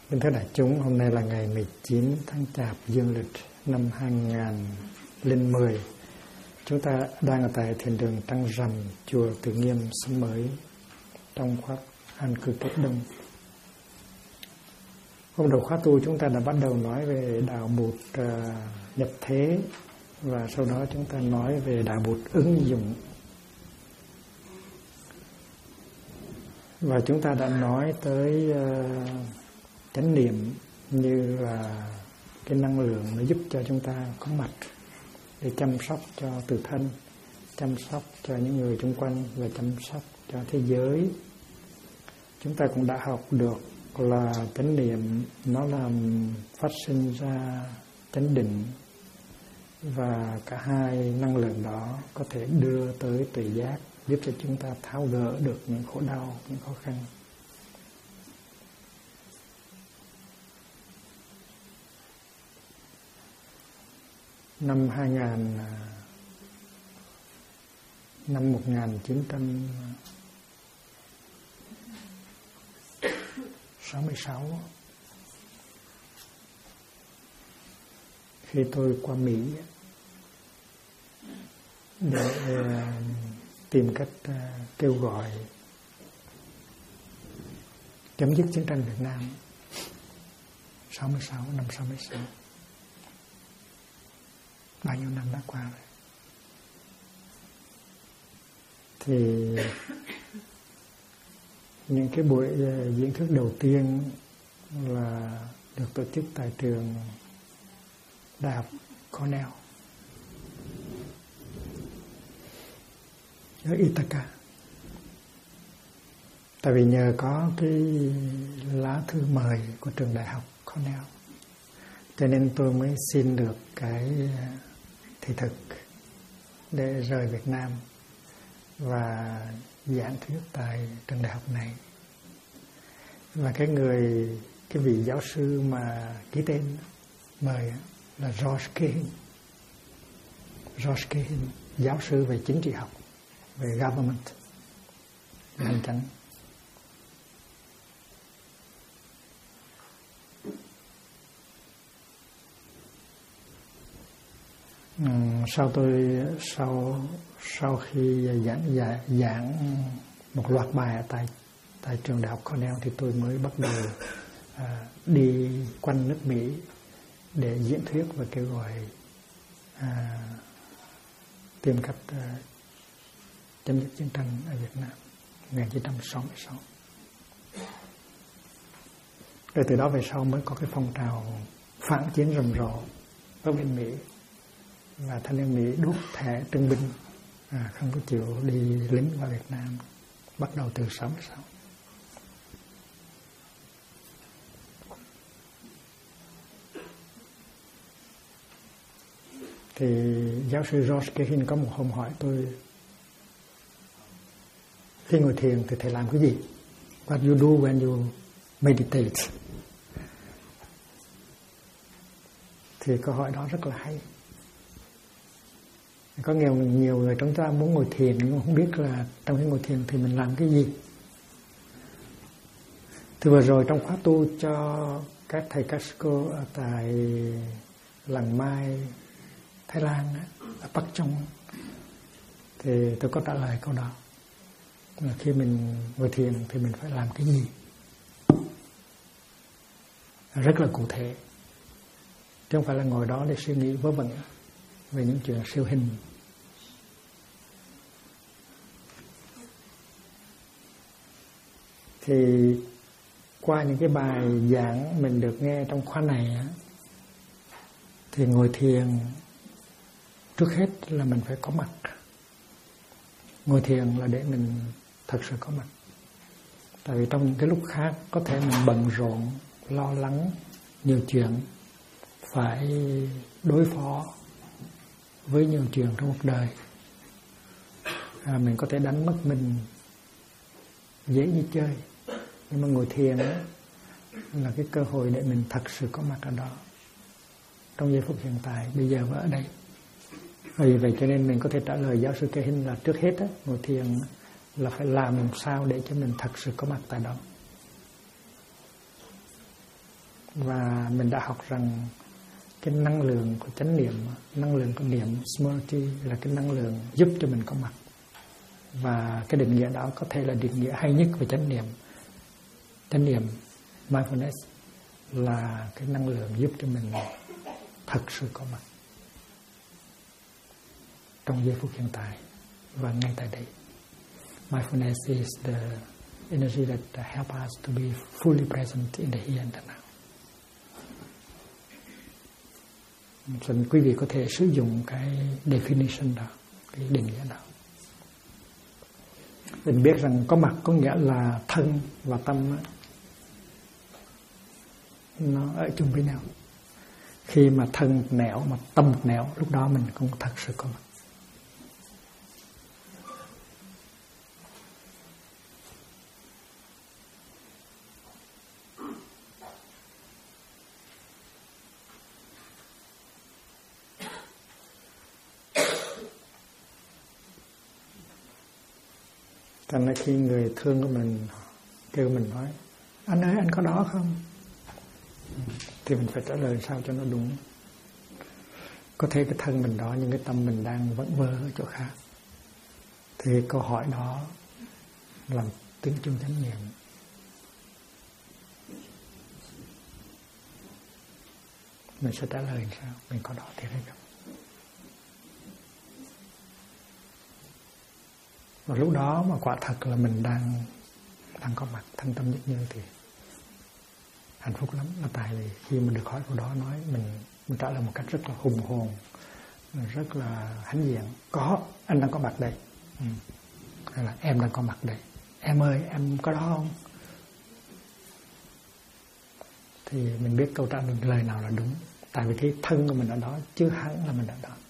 Kính thưa đại chúng, hôm nay là ngày 19 tháng Chạp dương lịch năm 2010. Chúng ta đang ở tại thiền đường Trăng Rằm, chùa Từ Nghiêm, Xóm Mới, trong khóa an cư kết đông. Hôm đầu khóa tu chúng ta đã bắt đầu nói về đạo Bụt nhập thế, và sau đó chúng ta nói về đạo Bụt ứng dụng. Và chúng ta đã nói tới chánh niệm như là cái năng lượng nó giúp cho chúng ta có mặt để chăm sóc cho tự thân, chăm sóc cho những người xung quanh và chăm sóc cho thế giới. Chúng ta cũng đã học được là chánh niệm nó làm phát sinh ra chánh định, và cả hai năng lượng đó có thể đưa tới tuệ giác, giúp cho chúng ta tháo gỡ được những khổ đau, những khó khăn. Năm 1966, khi tôi qua Mỹ để tìm cách kêu gọi chấm dứt chiến tranh Việt Nam, năm 66. Bao nhiêu năm đã qua rồi. Thì những cái buổi diễn thuyết đầu tiên là được tổ chức tại trường Đại học Cornell ở Ithaca. Tại vì nhờ có cái lá thư mời của trường Đại học Cornell, cho nên tôi mới xin được cái thị thực để rời Việt Nam và giảng thuyết tại trường đại học này. Và cái vị giáo sư mà ký tên mời là George Cahin, giáo sư về chính trị học, về government, về hành chánh. Sau khi giảng một loạt bài tại trường đại học Cornell thì tôi mới bắt đầu đi quanh nước Mỹ để diễn thuyết và kêu gọi tìm cách chấm dứt chiến tranh ở Việt Nam 1966. Rồi từ đó về sau mới có cái phong trào phản chiến rầm rộ ở bên Mỹ, và thanh niên Mỹ đốt thẻ trưng binh, không có chịu đi lính vào Việt Nam, bắt đầu từ 66. Thì giáo sư George Cahin có một hôm hỏi tôi, khi ngồi thiền thì thầy làm cái gì? What you do when you meditate? Thì câu hỏi đó rất là hay. Có nhiều người trong ta muốn ngồi thiền nhưng không biết là trong khi ngồi thiền thì mình làm cái gì. Thì vừa rồi trong khóa tu cho các thầy Casco ở tại Làng Mai, Thái Lan, ở Bắc Trong, thì tôi có trả lời câu đó là khi mình ngồi thiền thì mình phải làm cái gì, rất là cụ thể, chứ không phải là ngồi đó để suy nghĩ vớ vẩn về những chuyện siêu hình. Thì qua những cái bài giảng mình được nghe trong khóa này thì ngồi thiền trước hết là mình phải có mặt. Ngồi thiền là để mình thật sự có mặt. Tại vì trong những cái lúc khác có thể mình bận rộn, lo lắng, nhiều chuyện, phải đối phó với nhiều chuyện trong cuộc đời. Mình có thể đánh mất mình dễ như chơi. Nhưng mà ngồi thiền là cái cơ hội để mình thật sự có mặt ở đó, trong giây phút hiện tại, bây giờ và ở đây. Vì vậy cho nên mình có thể trả lời giáo sư Cahin là trước hết ngồi thiền là phải làm sao để cho mình thật sự có mặt tại đó. Và mình đã học rằng cái năng lượng của chánh niệm, năng lượng của niệm smriti là cái năng lượng giúp cho mình có mặt. Và cái định nghĩa đó có thể là định nghĩa hay nhất về chánh niệm. Chánh niệm mindfulness là cái năng lượng giúp cho mình thật sự có mặt trong giây phút hiện tại và ngay tại đây. Mindfulness is the energy that help us to be fully present in the here and the now. Nên quý vị có thể sử dụng cái definition đó, cái định nghĩa đó. Mình biết rằng có mặt có nghĩa là thân và tâm nó ở chung với nhau. Khi mà thân nẻo mà tâm nẻo, lúc đó mình cũng thật sự có mặt. Thành ra khi người thương của mình kêu mình nói anh ơi anh có đó không, thì mình phải trả lời sao cho nó đúng. Có thể cái thân mình đó nhưng cái tâm mình đang vẫn vơ ở chỗ khác, thì câu hỏi đó làm tiếng chuông chánh niệm. Mình sẽ trả lời sao, mình có đó thì hay không. Và lúc đó mà quả thật là mình đang có mặt thân tâm nhất như thì hạnh phúc lắm. Là tại vì khi mình được hỏi câu đó nói mình trả lời một cách rất là hùng hồn, rất là hãnh diện. Có, anh đang có mặt đây. Hay là em đang có mặt đây. Em ơi, em có đó không? Thì mình biết câu trả lời nào là đúng. Tại vì cái thân của mình ở đó chứ hẳn là mình ở đó.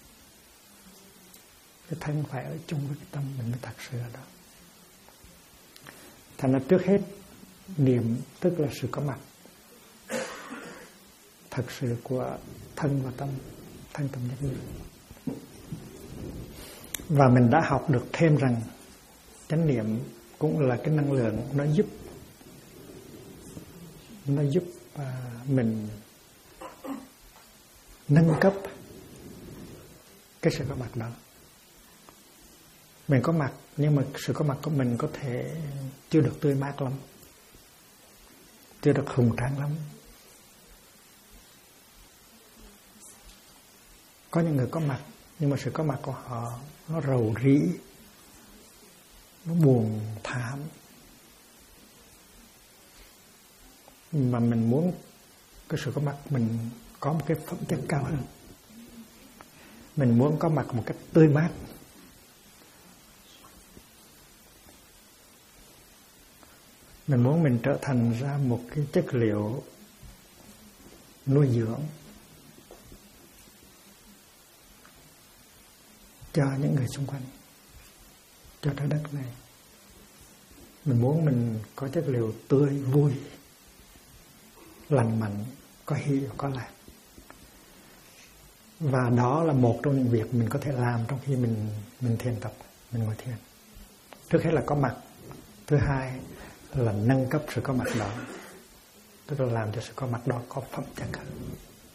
Cái thân phải ở chung với cái tâm mình mới thật sự ở đó. Thành ra trước hết niệm tức là sự có mặt thật sự của thân và tâm, thân tâm nhất như. Và mình đã học được thêm rằng chánh niệm cũng là cái năng lượng nó giúp mình nâng cấp cái sự có mặt đó. Mình có mặt nhưng mà sự có mặt của mình có thể chưa được tươi mát lắm, chưa được hùng tráng lắm. Có những người có mặt nhưng mà sự có mặt của họ nó rầu rĩ, nó buồn thảm. Mà mình muốn cái sự có mặt mình có một cái phẩm chất cao hơn. Mình muốn có mặt một cách tươi mát. Mình muốn mình trở thành ra một cái chất liệu nuôi dưỡng cho những người xung quanh, cho trái đất này. Mình muốn mình có chất liệu tươi, vui, lành mạnh, có hy và có lạc. Và đó là một trong những việc mình có thể làm trong khi mình thiền tập, mình ngồi thiền. Trước hết là có mặt. Thứ hai là nâng cấp sự có mặt đó, tức là làm cho sự có mặt đó có phẩm chất hơn.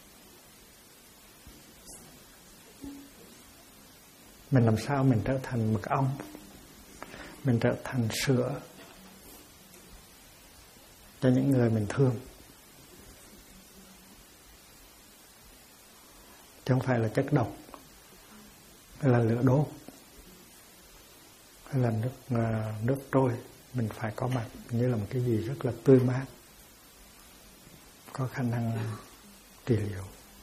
Mình làm sao mình trở thành mật ong, mình trở thành sữa cho những người mình thương, chứ không phải là chất độc hay là lửa đốt hay là nước trôi. Mình phải có mặt như là một cái gì rất là tươi mát, có khả năng trị liệu.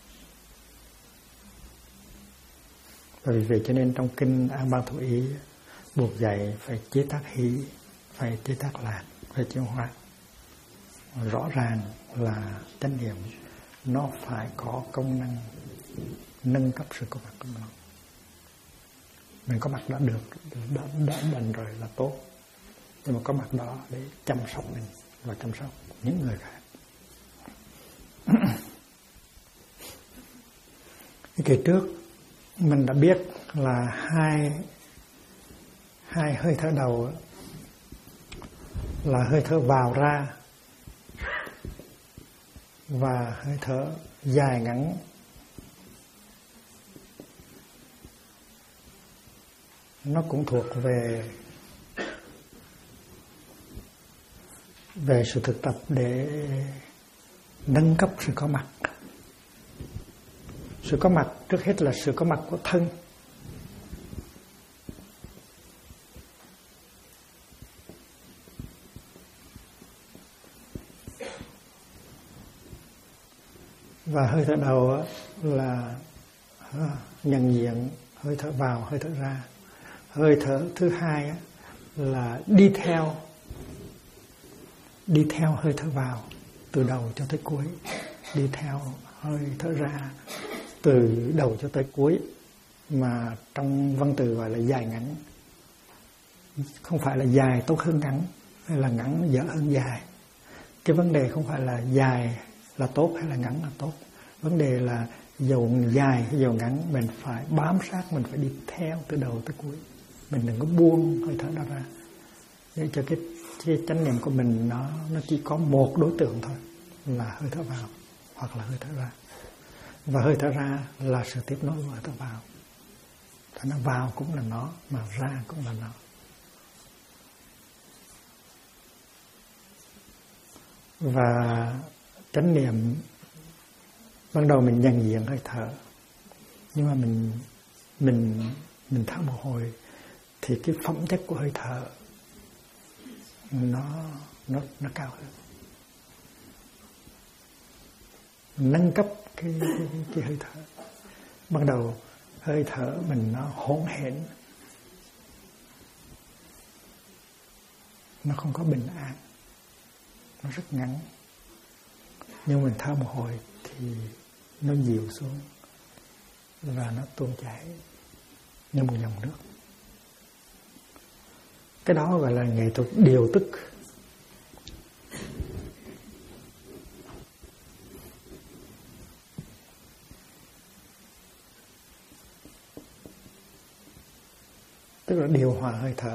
Và vì vậy cho nên trong kinh An Bang Thủ Ý buộc dạy phải chế tác hỷ, phải chế tác lạc, phải chuyển hóa. Rõ ràng là chánh niệm nó phải có công năng nâng cấp sự có mặt của mình. Mình có mặt đã được, đã đành rồi là tốt. Nhưng mà có mặt đó để chăm sóc mình và chăm sóc những người khác. Kỳ trước mình đã biết là hai hơi thở đầu là hơi thở vào ra và hơi thở dài ngắn. Nó cũng thuộc về sự thực tập để nâng cấp sự có mặt. Sự có mặt trước hết là sự có mặt của thân. Và hơi thở đầu là nhận diện hơi thở vào, hơi thở ra. Hơi thở thứ hai là đi theo hơi thở vào từ đầu cho tới cuối, đi theo hơi thở ra từ đầu cho tới cuối, mà trong văn từ gọi là dài ngắn. Không phải là dài tốt hơn ngắn, hay là ngắn dở hơn dài. Cái vấn đề không phải là dài là tốt hay là ngắn là tốt. Vấn đề là dầu dài hay dầu ngắn, mình phải bám sát, mình phải đi theo từ đầu tới cuối. Mình đừng có buông hơi thở đó ra, để cho cái chánh niệm của mình nó chỉ có một đối tượng thôi, là hơi thở vào hoặc là hơi thở ra. Và hơi thở ra là sự tiếp nối của hơi thở vào. Thì nó vào cũng là nó, mà ra cũng là nó. Và chánh niệm ban đầu mình nhận diện hơi thở, nhưng mà mình thở một hồi thì cái phẩm chất của hơi thở nó cao hơn, nâng cấp cái hơi thở. Ban đầu hơi thở mình nó hỗn hển, nó không có bình an, nó rất ngắn. Nhưng mình thở một hồi thì nó dịu xuống và nó tuôn chảy như một dòng nước. Cái đó gọi là nghệ thuật điều tức. Tức là điều hòa hơi thở.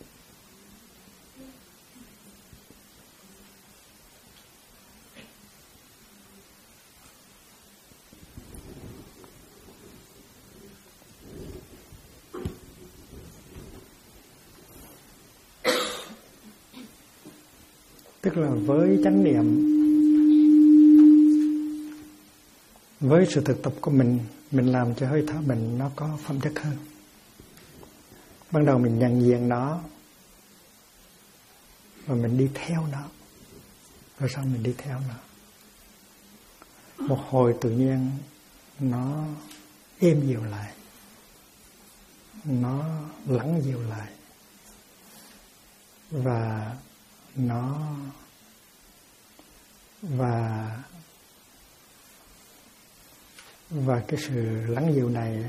Tức là với chánh niệm, với sự thực tập của mình làm cho hơi thở mình nó có phẩm chất hơn. Ban đầu mình nhận diện nó và mình đi theo nó, rồi sau mình đi theo nó. Một hồi tự nhiên nó êm dịu lại, nó lắng dịu lại, và cái sự lắng dịu này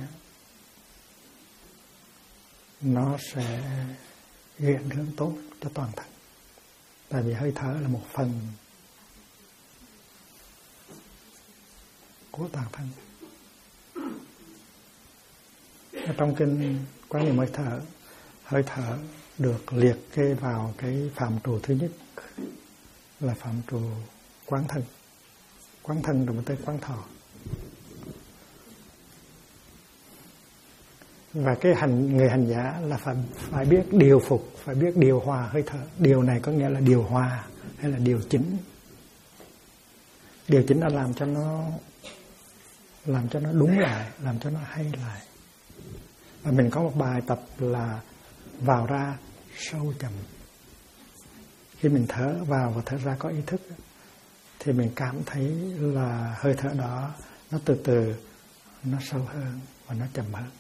nó sẽ gây ảnh hưởng tốt cho toàn thân. Tại vì hơi thở là một phần của toàn thân. Ở trong kinh Quán Niệm hơi thở được liệt kê vào cái phạm trù thứ nhất là phạm trù quán thân. Quán thân đồng tới quán thọ. Và cái người hành giả là phải biết điều phục, phải biết điều hòa hơi thở. Điều này có nghĩa là điều hòa hay là điều chỉnh. Điều chỉnh là làm cho nó đúng lại, làm cho nó hay lại. Và mình có một bài tập là vào ra sâu chậm. Khi mình thở vào và thở ra có ý thức thì mình cảm thấy là hơi thở đó nó từ từ nó sâu hơn và nó chậm hơn,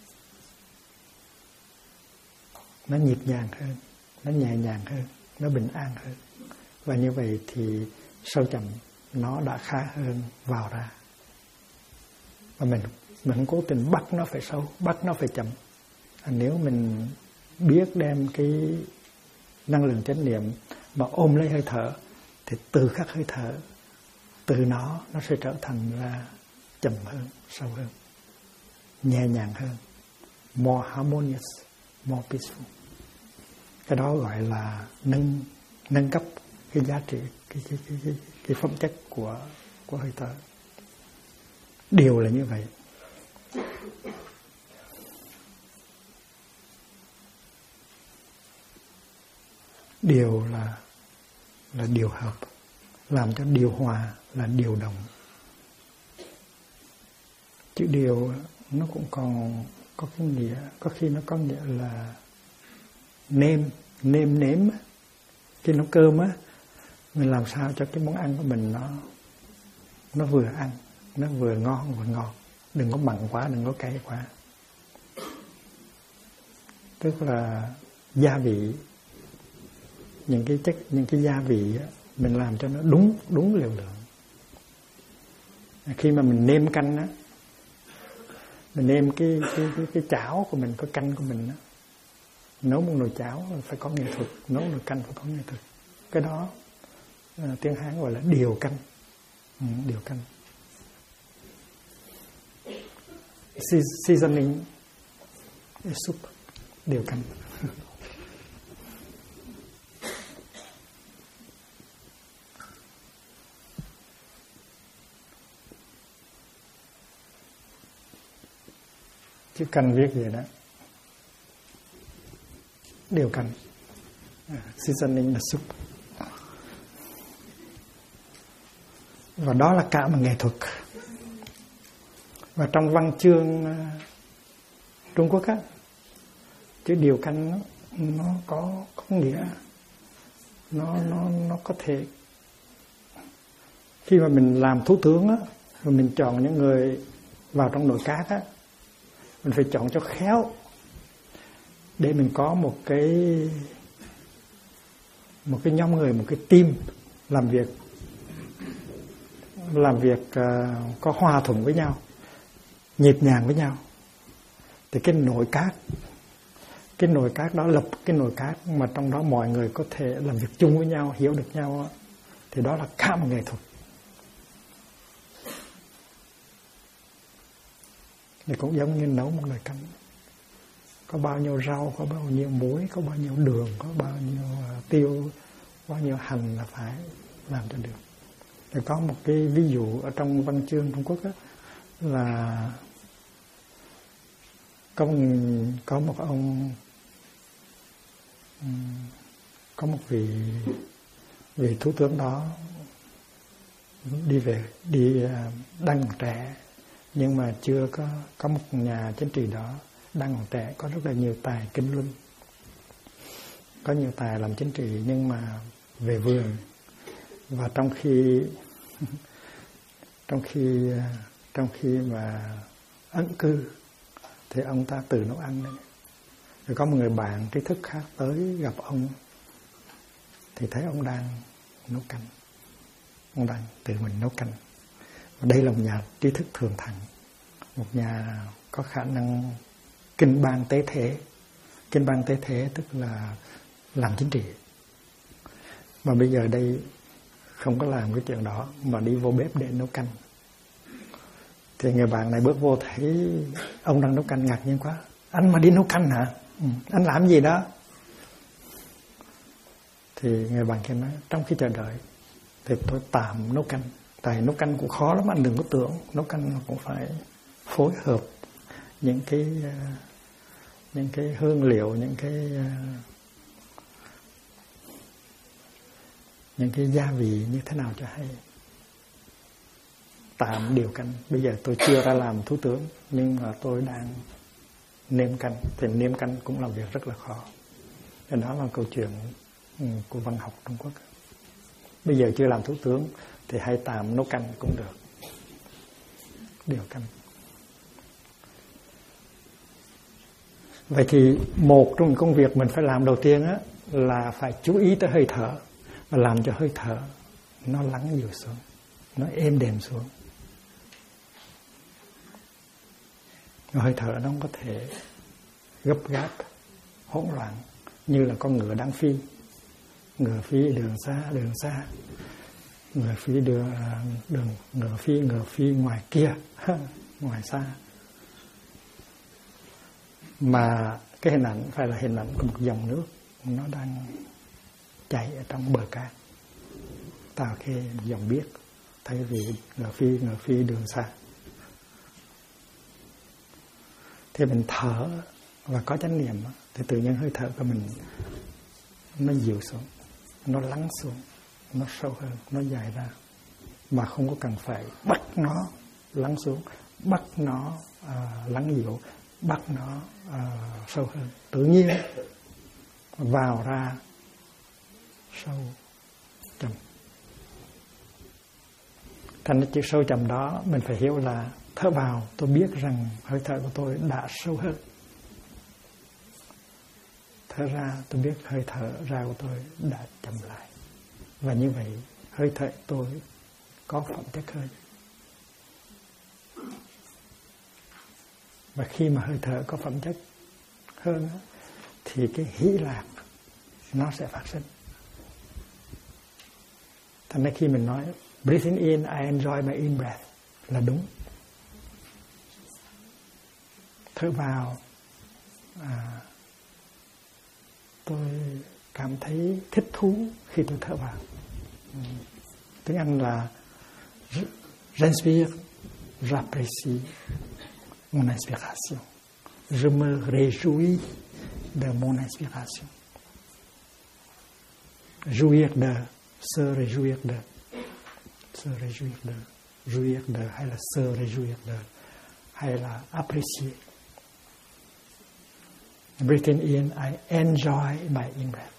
nó nhịp nhàng hơn, nó nhẹ nhàng hơn, nó bình an hơn. Và như vậy thì sâu chậm nó đã khá hơn vào ra. Và mình không cố tình bắt nó phải sâu, bắt nó phải chậm. Nếu mình biết đem cái năng lượng chánh niệm mà ôm lấy hơi thở thì từ các hơi thở, từ nó sẽ trở thành ra chậm hơn, sâu hơn, nhẹ nhàng hơn, more harmonious, more peaceful. Cái đó gọi là nâng cấp cái giá trị, cái phẩm chất của của hơi thở. Điều là như vậy. Điều là điều hợp, làm cho điều hòa là điều động. Chữ điều nó cũng còn có cái nghĩa, có khi nó có nghĩa là nêm nếm. Khi nấu cơm á, mình làm sao cho cái món ăn của mình nó vừa ăn, nó vừa ngon vừa ngọt, đừng có mặn quá, đừng có cay quá. Tức là gia vị, những cái chất, những cái gia vị á, mình làm cho nó đúng liều lượng. Khi mà mình nêm canh á, mình nêm cái chảo của mình, cái canh của mình á, nấu một nồi cháo phải có nghệ thuật, nấu nồi canh phải có nghệ thuật. Cái đó tiếng Hán gọi là điều canh. Điều canh. Seasoning soup, điều canh. Chữ canh viết gì đó, điều canh. Seasoning the soup. Và đó là cả một nghệ thuật. Và trong văn chương Trung Quốc á, chữ điều canh nó có nghĩa, nó có thể, khi mà mình làm thủ tướng á, rồi mình chọn những người vào trong nồi cát á, mình phải chọn cho khéo để mình có một cái nhóm người, một cái team làm việc có hòa thuận với nhau, nhịp nhàng với nhau. Thì cái nồi cát đó, lập cái nồi cát mà trong đó mọi người có thể làm việc chung với nhau, hiểu được nhau, thì đó là cả một nghệ thuật. Thì cũng giống như nấu một nồi canh, có bao nhiêu rau, có bao nhiêu muối, có bao nhiêu đường, có bao nhiêu tiêu, bao nhiêu hành là phải làm cho được. Thì có một cái ví dụ ở trong văn chương Trung Quốc đó, là có một ông, có một vị thủ tướng đó đi đang còn trẻ, nhưng mà chưa có một nhà chính trị đó đang còn trẻ, có rất là nhiều tài kinh luân, có nhiều tài làm chính trị, nhưng mà về vườn. Và trong khi mà ẩn cư thì ông ta tự nấu ăn đấy. Rồi có một người bạn trí thức khác tới gặp ông, thì thấy ông đang nấu canh, ông đang tự mình nấu canh. Và đây là một nhà trí thức thường thặng, một nhà có khả năng kinh ban tế thế. Kinh ban tế thế tức là làm chính trị. Mà bây giờ đây không có làm cái chuyện đó, mà đi vô bếp để nấu canh. Thì người bạn này bước vô thấy ông đang nấu canh, ngạc nhiên quá. Anh mà đi nấu canh hả? Anh làm gì đó? Thì người bạn kia nói, trong khi chờ đợi thì tôi tạm nấu canh. Tại nấu canh cũng khó lắm, anh đừng có tưởng. Nấu canh nó cũng phải phối hợp những cái hương liệu, những cái gia vị như thế nào cho hay. Tạm điều canh. Bây giờ tôi chưa ra làm thủ tướng, nhưng mà tôi đang nêm canh. Thì nêm canh cũng làm việc rất là khó. Thì đó là câu chuyện của văn học Trung Quốc. Bây giờ chưa làm thủ tướng thì hay tạm nấu canh cũng được. Điều canh. Vậy thì một trong những công việc mình phải làm đầu tiên á, là phải chú ý tới hơi thở, và làm cho hơi thở nó lắng dịu xuống, nó êm đềm xuống. Hơi thở nó không có thể gấp gáp, hỗn loạn như là con ngựa đang phi. Ngựa phi đường xa, ngựa phi ngoài kia, ngoài xa. Mà cái hình ảnh phải là hình ảnh của một dòng nước nó đang chảy ở trong bờ cát. Tào Khê, một dòng biếc thay vì ngờ phi đường xa. Thì mình thở và có chánh niệm thì tự nhiên hơi thở của mình nó dịu xuống, nó lắng xuống, nó sâu hơn, nó dài ra, mà không có cần phải bắt nó lắng xuống, bắt nó lắng dịu, bắt nó sâu hơn. Tự nhiên vào ra sâu chậm. Thành chữ sâu chậm đó mình phải hiểu là thở vào tôi biết rằng hơi thở của tôi đã sâu hơn. Thở ra tôi biết hơi thở ra của tôi đã chậm lại. Và như vậy hơi thở tôi có phẩm chất hơn. Và khi mà hơi thở có phẩm chất hơn thì cái hỷ lạc nó sẽ phát sinh. Thành ra khi mình nói breathing in, I enjoy my in breath là đúng. Thở vào tôi cảm thấy thích thú khi tôi thở vào. Tiếng Anh là j'inspire, j'apprécie mon inspiration. Je me réjouis de mon inspiration. Jouir de, se réjouir de, se réjouir de, jouir de hay là se réjouir de hay là apprécier. Breathing in, I enjoy my in breath.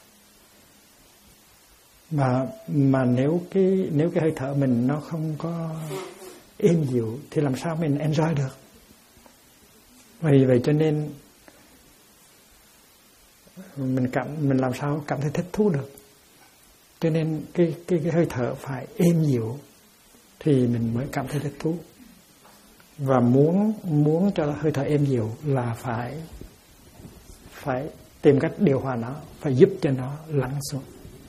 Mà nếu cái hơi thở mình nó không có êm dịu thì làm sao mình enjoy được? Vì vậy cho nên mình làm sao cảm thấy thích thú được? Cho nên cái hơi thở phải êm dịu thì mình mới cảm thấy thích thú. Và muốn cho hơi thở êm dịu là phải tìm cách điều hòa nó, phải giúp cho nó lắng xuống.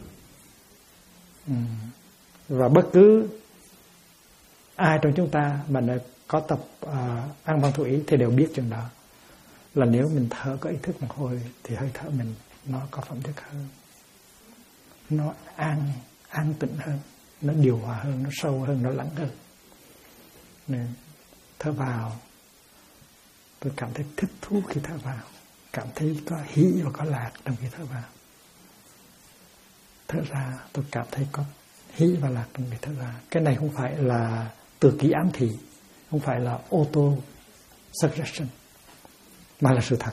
Và bất cứ ai trong chúng ta mà có tập An Văn Thủ Ý thì đều biết chừng đó là nếu mình thở có ý thức một hồi thì hơi thở mình nó có phẩm chất hơn, nó an tĩnh hơn, nó điều hòa hơn, nó sâu hơn, nó lắng hơn. Nên thở vào tôi cảm thấy thích thú khi thở vào, cảm thấy có hỷ và có lạc trong khi thở vào. Thở ra tôi cảm thấy có hỷ và lạc trong khi thở ra. Cái này không phải là tự kỷ ám thị, không phải là auto suggestion, mà là sự thật.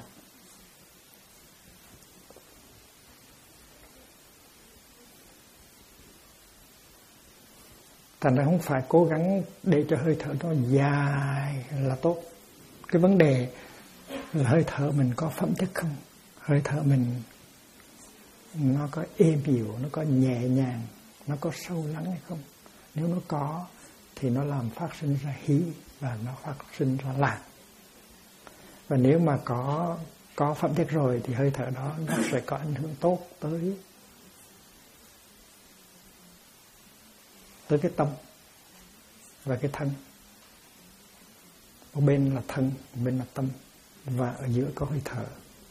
Thành ra không phải cố gắng để cho hơi thở nó dài là tốt. Cái vấn đề là hơi thở mình có phẩm chất không? Hơi thở mình nó có êm dịu, nó có nhẹ nhàng, nó có sâu lắng hay không? Nếu nó có thì nó làm phát sinh ra hỷ và nó phát sinh ra lạc. Và nếu mà có phẩm chất rồi thì hơi thở đó nó sẽ có ảnh hưởng tốt tới cái tâm và cái thân. Một bên là thân, một bên là tâm, và ở giữa có hơi thở.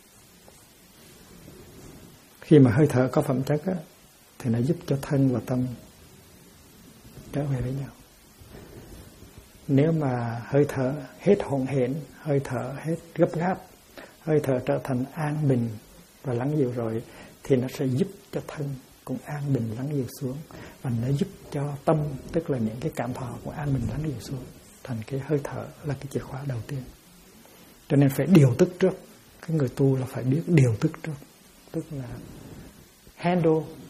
Khi mà hơi thở có phẩm chất á, thì nó giúp cho thân và tâm trở về với nhau. Nếu mà hơi thở hết hỗn hển, hơi thở hết gấp gáp, hơi thở trở thành an bình và lắng dịu rồi, thì nó sẽ giúp cho thân cũng an bình lắng dịu xuống, và nó giúp cho tâm, tức là những cái cảm thọ của an bình lắng dịu xuống. Thành cái hơi thở là cái chìa khóa đầu tiên. Cho nên phải điều tức trước. Cái người tu là phải biết điều tức trước, tức là handle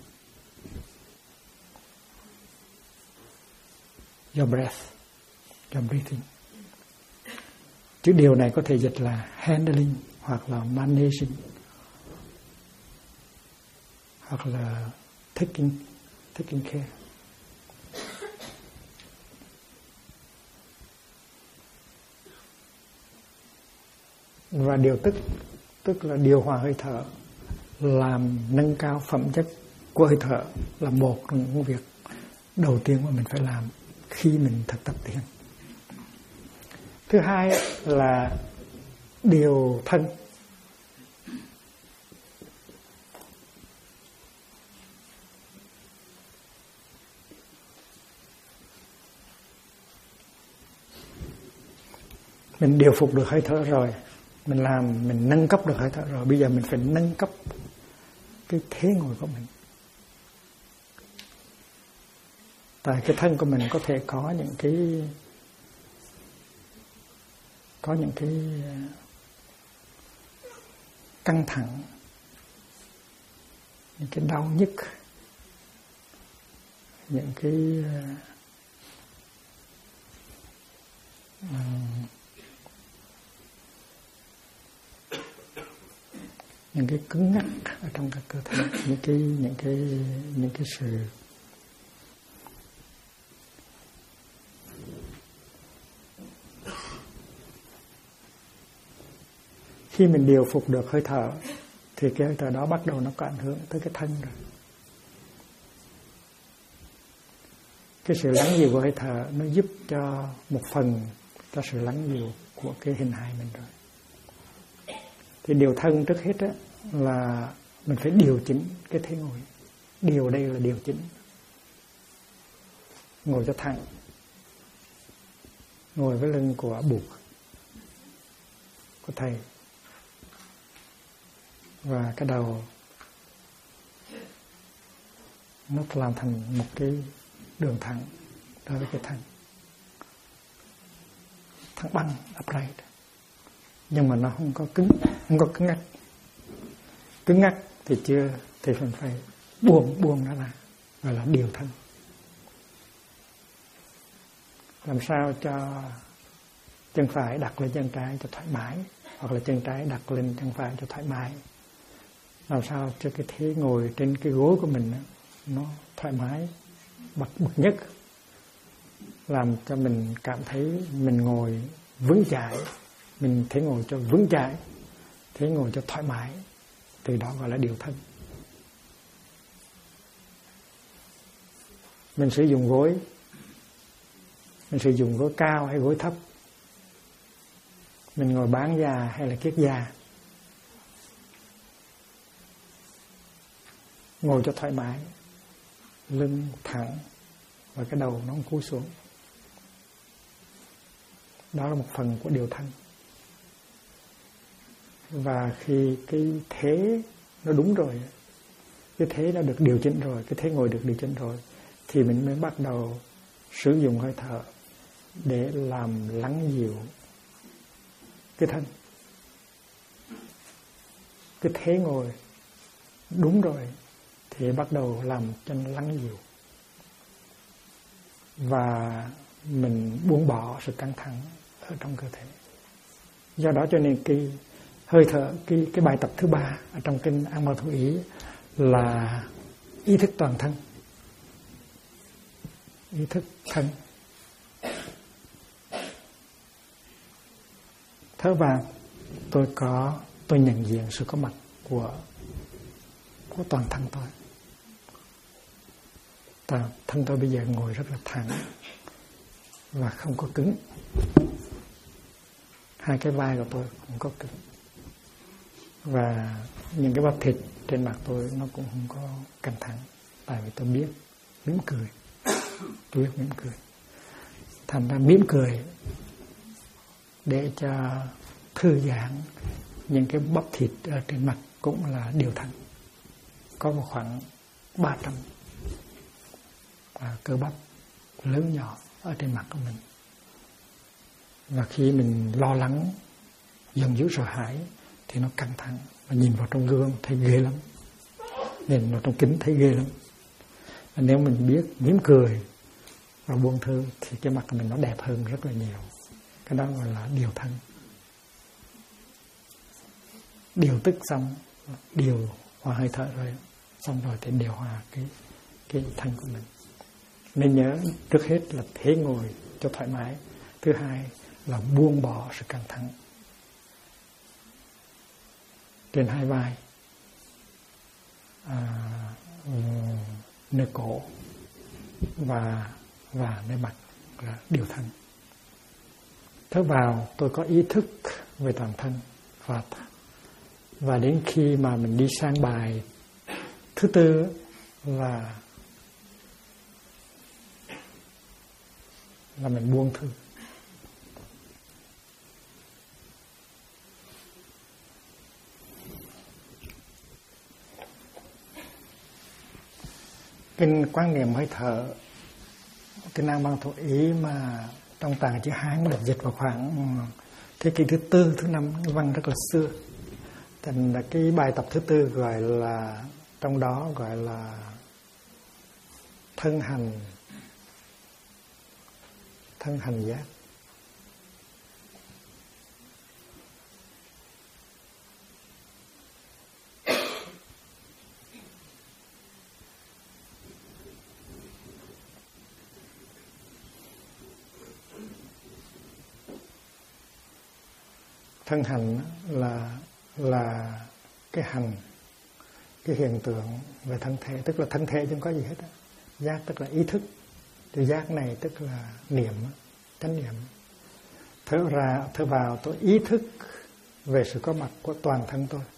your breath, your breathing. Chứ điều này có thể dịch là handling hoặc là managing hoặc là taking care. Và điều tức là điều hòa hơi thở, làm nâng cao phẩm chất của hơi thở là một trong những việc đầu tiên mà mình phải làm khi mình thực tập thiền. Thứ hai là điều thân. Mình điều phục được hơi thở rồi, mình nâng cấp được hơi thở rồi, bây giờ mình phải nâng cấp cái thế ngồi của mình. Tại cái thân của mình có thể có những cái căng thẳng, những cái đau nhức, những cái cứng ngắc ở trong các cơ thể, những cái sự khi mình điều phục được hơi thở thì cái hơi thở đó bắt đầu nó có ảnh hưởng tới cái thân rồi. Cái sự lắng dịu của hơi thở nó giúp cho một phần cho sự lắng dịu của cái hình hài mình rồi. Thì điều thân trước hết á, là mình phải điều chỉnh cái thế ngồi. Điều đây là điều chỉnh. Ngồi cho thẳng. Ngồi với lưng của Bụt, của thầy. Và cái đầu nó làm thành một cái đường thẳng đối với cái thân. Thẳng băng, upright. Nhưng mà nó không có cứng ngắc. Cứng ngắc thì chưa, thì mình phải buông nó ra, gọi là điều thân. Làm sao cho chân phải đặt lên chân trái cho thoải mái, hoặc là chân trái đặt lên chân phải cho thoải mái. Làm sao cho cái thế ngồi trên cái gối của mình nó thoải mái, bậc nhất, làm cho mình cảm thấy mình ngồi vững chãi, mình thế ngồi cho vững chãi, thế ngồi cho thoải mái, từ đó gọi là điều thân. Mình sử dụng gối cao hay gối thấp, mình ngồi bán già hay là kiết già, ngồi cho thoải mái, lưng thẳng và cái đầu nó không cúi xuống. Đó là một phần của điều thân. Và khi cái thế nó đúng rồi, cái thế đã được điều chỉnh rồi, cái thế ngồi được điều chỉnh rồi, thì mình mới bắt đầu sử dụng hơi thở để làm lắng dịu cái thân. Cái thế ngồi đúng rồi thì bắt đầu làm cho nó lắng dịu, và mình buông bỏ sự căng thẳng ở trong cơ thể. Do đó cho nên cái hơi thở, cái bài tập thứ 3 ở trong kinh An Bảo Thủ Ý là ý thức toàn thân. Ý thức thân. Thở vào, tôi nhận diện sự có mặt của toàn thân tôi. Thân tôi bây giờ ngồi rất là thẳng và không có cứng. Hai cái vai của tôi không có cứng. Và những cái bắp thịt trên mặt tôi nó cũng không có căng thẳng. Tại vì tôi biết mỉm cười. Tôi biết mỉm cười. Thành ra mỉm cười để cho thư giãn những cái bắp thịt ở trên mặt cũng là điều thân. Có một khoảng 300 cơ bắp lớn nhỏ ở trên mặt của mình. Và khi mình lo lắng, giận dữ, sợ hãi thì nó căng thẳng, và nhìn vào trong gương thấy ghê lắm, nhìn vào trong kính thấy ghê lắm. Và nếu mình biết mỉm cười và buông thư thì cái mặt của mình nó đẹp hơn rất là nhiều. Cái đó gọi là điều thân. Điều tức xong, điều hòa hơi thở rồi, xong rồi thì điều hòa cái thân của mình. Nên nhớ trước hết là thế ngồi cho thoải mái. Thứ hai là buông bỏ sự căng thẳng trên hai vai, nơi cổ và nơi mặt là điều thân. Thở vào tôi có ý thức về toàn thân, và đến khi mà mình đi sang bài thứ 4 là mình buông thư. Cái quan niệm hơi thở, cái Nam Văn Thổ Ý mà trong tạng chữ Hán được dịch vào khoảng thế kỷ thứ 4, thứ 5, văn rất là xưa. Thành là cái bài tập thứ 4 gọi là, trong đó gọi là thân hành giác. Thân hành là cái hành, cái hiện tượng về thân thể, tức là thân thể chứ không có gì hết. Giác tức là ý thức, thì giác này tức là niệm, chánh niệm. Thở ra, thở vào, tôi ý thức về sự có mặt của toàn thân tôi.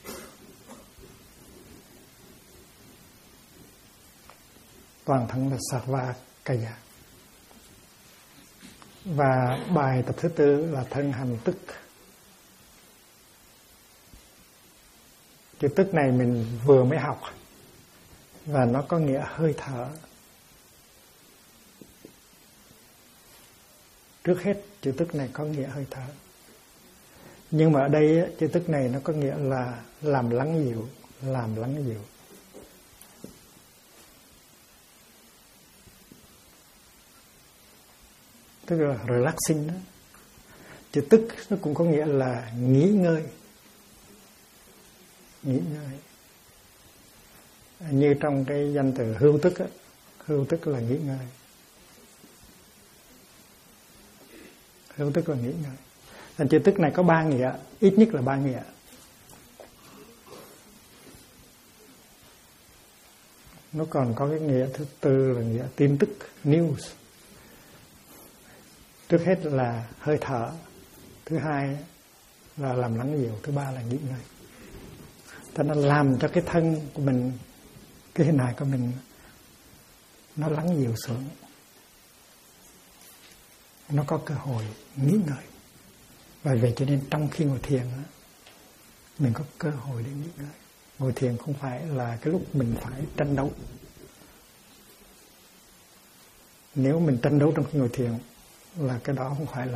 Toàn thân là Sarva Kaya. Và bài tập thứ 4 là thân hành tức. Chữ tức này mình vừa mới học và nó có nghĩa hơi thở. Trước hết chữ tức này có nghĩa hơi thở. Nhưng mà ở đây chữ tức này nó có nghĩa là làm lắng dịu, làm lắng dịu. Tức là relaxing đó. Chữ tức nó cũng có nghĩa là nghỉ ngơi. Nghỉ ngơi. Như trong cái danh từ hưu tức á, hưu tức là nghỉ ngơi. Hưu tức là nghỉ ngơi. Thành chữ tức này có 3 nghĩa, ít nhất là 3 nghĩa. Nó còn có cái nghĩa thứ 4 là nghĩa tin tức, news. Trước hết là hơi thở, thứ hai là làm lắng dịu, thứ ba là nghỉ ngơi. Ta nó làm cho cái thân của mình, cái hình hài của mình nó lắng dịu xuống, nó có cơ hội nghỉ ngơi. Và vậy cho nên trong khi ngồi thiền mình có cơ hội để nghỉ ngơi. Ngồi thiền không phải là cái lúc mình phải tranh đấu. Nếu mình tranh đấu trong khi ngồi thiền là cái đó không phải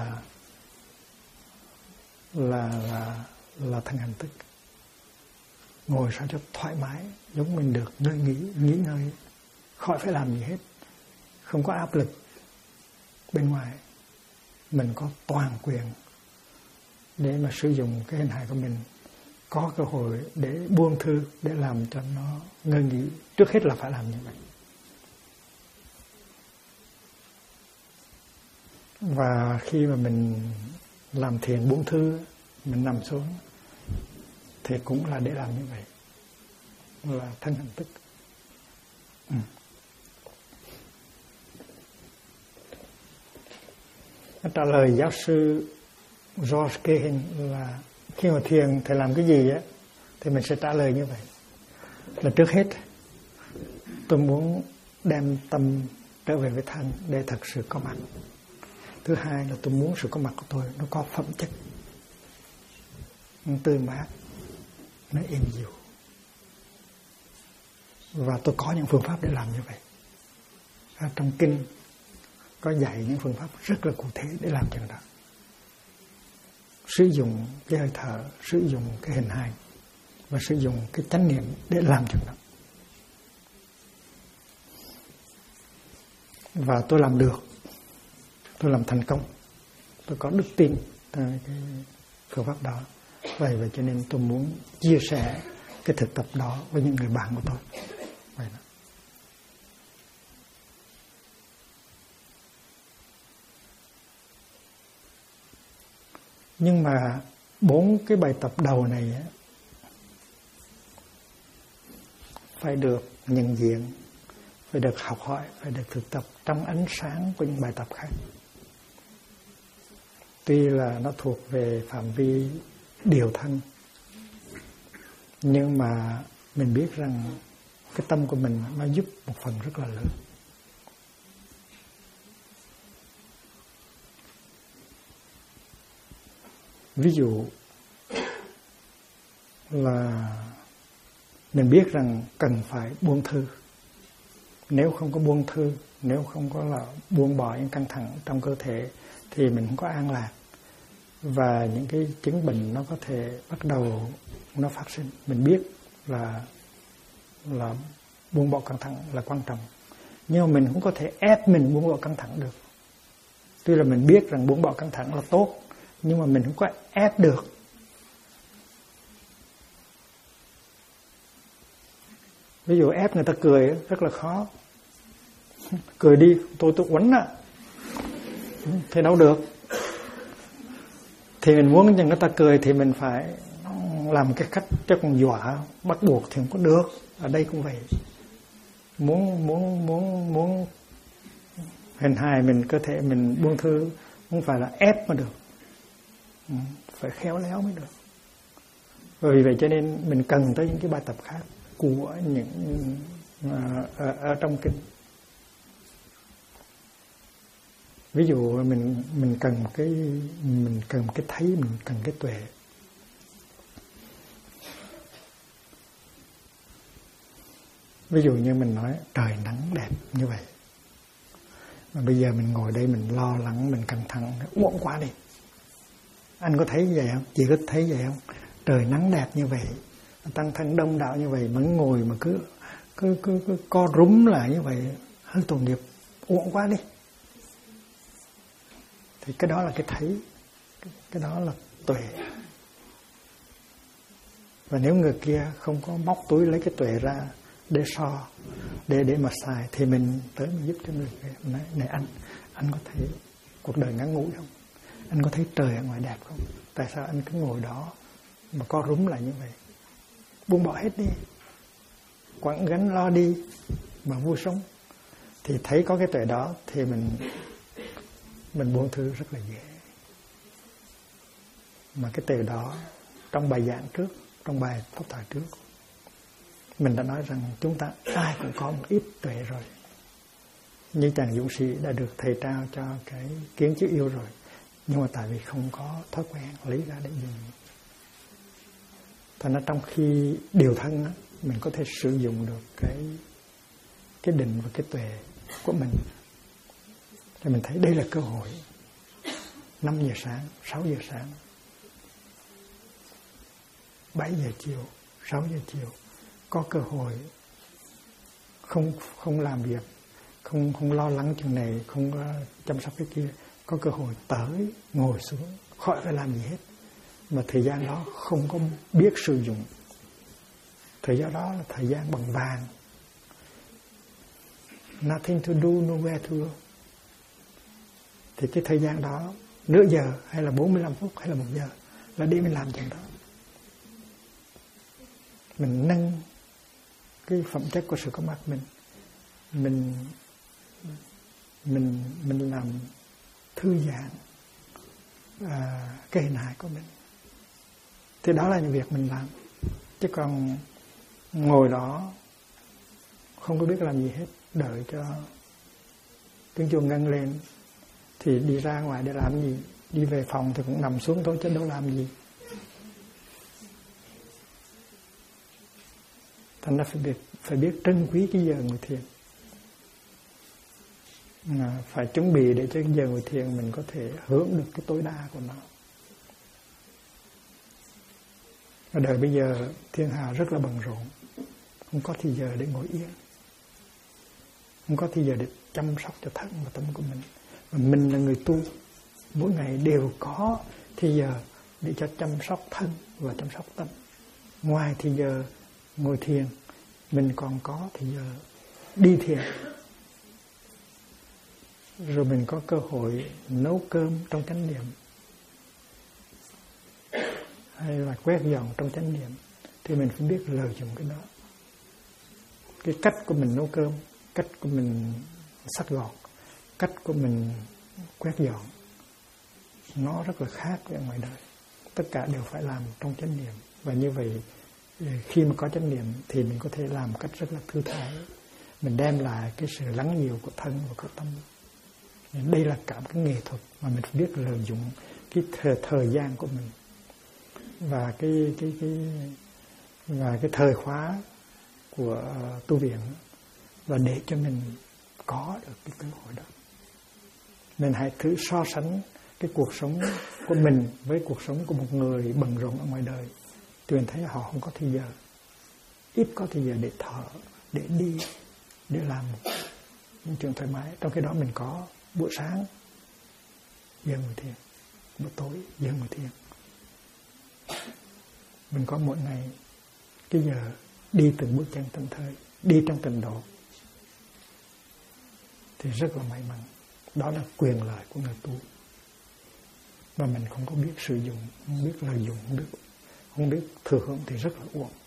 là thân hành tức. Ngồi sao cho thoải mái, giống mình được nơi nghỉ ngơi, khỏi phải làm gì hết, không có áp lực bên ngoài, mình có toàn quyền để mà sử dụng cái hình hài của mình, có cơ hội để buông thư, để làm cho nó ngơi nghỉ. Trước hết là phải làm như vậy. Và khi mà mình làm thiền buông thư, mình nằm xuống thì cũng là để làm như vậy, là thân hành tức. Nó trả lời giáo sư George Cahen là khi mà thiền thầy làm cái gì á, thì mình sẽ trả lời như vậy. Là trước hết tôi muốn đem tâm trở về với thân để thật sự có mặt. Thứ hai là tôi muốn sự có mặt của tôi nó có phẩm chất, nó tươi mát, nó êm dịu. Và tôi có những phương pháp để làm như vậy. Trong kinh có dạy những phương pháp rất là cụ thể để làm chuyện đó. Sử dụng cái hơi thở, sử dụng cái hình hài và sử dụng cái chánh niệm để làm chuyện đó. Và tôi làm được, tôi làm thành công, tôi có đức tin cái phương pháp đó. Vậy cho nên tôi muốn chia sẻ cái thực tập đó với những người bạn của tôi. Vậy đó. Nhưng mà 4 cái bài tập đầu này phải được nhận diện, phải được học hỏi, phải được thực tập trong ánh sáng của những bài tập khác. Tuy là nó thuộc về phạm vi điều thân, nhưng mà mình biết rằng cái tâm của mình nó giúp một phần rất là lớn. Ví dụ là mình biết rằng cần phải buông thư, Nếu không có buông thư, nếu không có là buông bỏ những căng thẳng trong cơ thể thì mình không có an lạc. Và những cái chứng bệnh nó có thể bắt đầu nó phát sinh. Mình biết là buông bỏ căng thẳng là quan trọng, nhưng mà mình không có thể ép mình buông bỏ căng thẳng được. Tuy là mình biết rằng buông bỏ căng thẳng là tốt, nhưng mà mình không có ép được. Ví dụ ép người ta cười rất là khó. Cười đi, tôi quánh á, thì đâu được. Thì mình muốn cho người ta cười thì mình phải làm cái cách cho con dọa bắt buộc thì không có được. Ở đây cũng vậy. Muốn hình hài mình, cơ thể mình buông thư, không phải là ép mà được, phải khéo léo mới được. Vì vậy cho nên mình cần tới những cái bài tập khác của những ở trong kinh. Ví dụ mình cần cái thấy, mình cần cái tuệ. Ví dụ như mình nói trời nắng đẹp như vậy, mà bây giờ mình ngồi đây mình lo lắng, mình căng thẳng, uổng quá đi. Anh có thấy vậy không? Chị có thấy vậy không? Trời nắng đẹp như vậy, tăng thân đông đảo như vậy, mà ngồi mà cứ co rúm lại như vậy, hơi tội nghiệp, uổng quá đi. Thì cái đó là cái thấy, cái đó là tuệ. Và nếu người kia không có móc túi lấy cái tuệ ra để so, để mà xài, thì mình tới mình giúp cho người kia. Nói, này anh có thấy cuộc đời ngắn ngủi không? Anh có thấy trời ở ngoài đẹp không? Tại sao anh cứ ngồi đó mà co rúm lại như vậy? Buông bỏ hết đi, quẳng gánh lo đi mà vui sống. Thì thấy có cái tuệ đó thì mình buông thư rất là dễ. Mà cái tuệ đó trong bài giảng trước, trong bài pháp thoại trước, mình đã nói rằng chúng ta ai cũng có một ít tuệ rồi. Như chàng dũng sĩ đã được thầy trao cho cái kiến chữ yêu rồi, nhưng mà tại vì không có thói quen lấy ra để dùng. Thành ra trong khi điều thân mình có thể sử dụng được cái định và cái tuệ của mình. Thì mình thấy đây là cơ hội. 5 giờ sáng, 6 giờ sáng, 7 giờ chiều, 6 giờ chiều, có cơ hội không làm việc, không lo lắng chuyện này, không chăm sóc cái kia, có cơ hội tới ngồi xuống, khỏi phải làm gì hết. Mà thời gian đó không có biết sử dụng. Thời gian đó là thời gian bằng vàng. Nothing to do, nowhere to go. Thì cái thời gian đó, nửa giờ hay là 45 phút hay là 1 giờ là đi mình làm chuyện đó. Mình nâng cái phẩm chất của sự có mặt mình làm thư giãn cái hình hài của mình. Thì đó là những việc mình làm. Chứ còn ngồi đó không có biết làm gì hết, đợi cho tiếng chuông ngân lên thì đi ra ngoài để làm gì, đi về phòng thì cũng nằm xuống thôi chứ đâu làm gì. Thành ra phải biết trân quý cái giờ ngồi thiền. Phải chuẩn bị để cho giờ ngồi thiền mình có thể hưởng được cái tối đa của nó. Ở đời bây giờ thiên hạ rất là bận rộn, không có thì giờ để ngồi yên, không có thì giờ để chăm sóc cho thân và tâm của mình. Và mình là người tu, mỗi ngày đều có thì giờ để cho chăm sóc thân và chăm sóc tâm. Ngoài thì giờ ngồi thiền, mình còn có thì giờ đi thiền. Rồi mình có cơ hội nấu cơm trong chánh niệm, hay là quét dọn trong chánh niệm, thì mình phải biết lợi dụng cái đó. Cái cách của mình nấu cơm, cách của mình xắt gọn, cách của mình quét dọn, nó rất là khác với ngoài đời. Tất cả đều phải làm trong chánh niệm. Và như vậy, khi mà có chánh niệm thì mình có thể làm một cách rất là thư thái. Mình đem lại cái sự lắng dịu của thân và của tâm. Đây là cả một cái nghệ thuật mà mình phải biết lợi dụng cái thời gian của mình. Và cái thời khóa của tu viện và để cho mình có được cái cơ hội đó. Mình hãy thử so sánh cái cuộc sống của mình với cuộc sống của một người bận rộn ở ngoài đời. Thì mình thấy họ không có thời giờ, ít có thời giờ để thở, để đi, để làm những chuyện thoải mái. Trong khi đó mình có buổi sáng giờ ngồi thiền, buổi tối giờ ngồi thiền. Mình có mỗi ngày cái giờ đi từng bước chân tâm thơi, đi trong tịnh độ, thì rất là may mắn. Đó là quyền lợi của người tu, mà mình không có biết sử dụng, không biết lợi dụng, không biết thừa hưởng thì rất là uổng.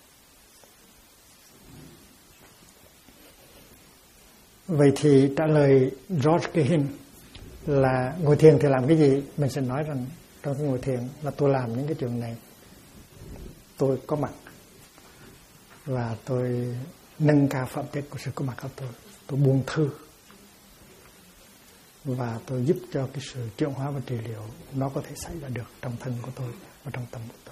Vậy thì trả lời George Kehin là ngồi thiền thì làm cái gì? Mình sẽ nói rằng trong cái ngồi thiền là tôi làm những cái chuyện này. Tôi có mặt và tôi nâng cao phẩm chất của sự có mặt của tôi buông thư và tôi giúp cho cái sự chuyển hóa và trị liệu nó có thể xảy ra được trong thân của tôi và trong tâm của tôi.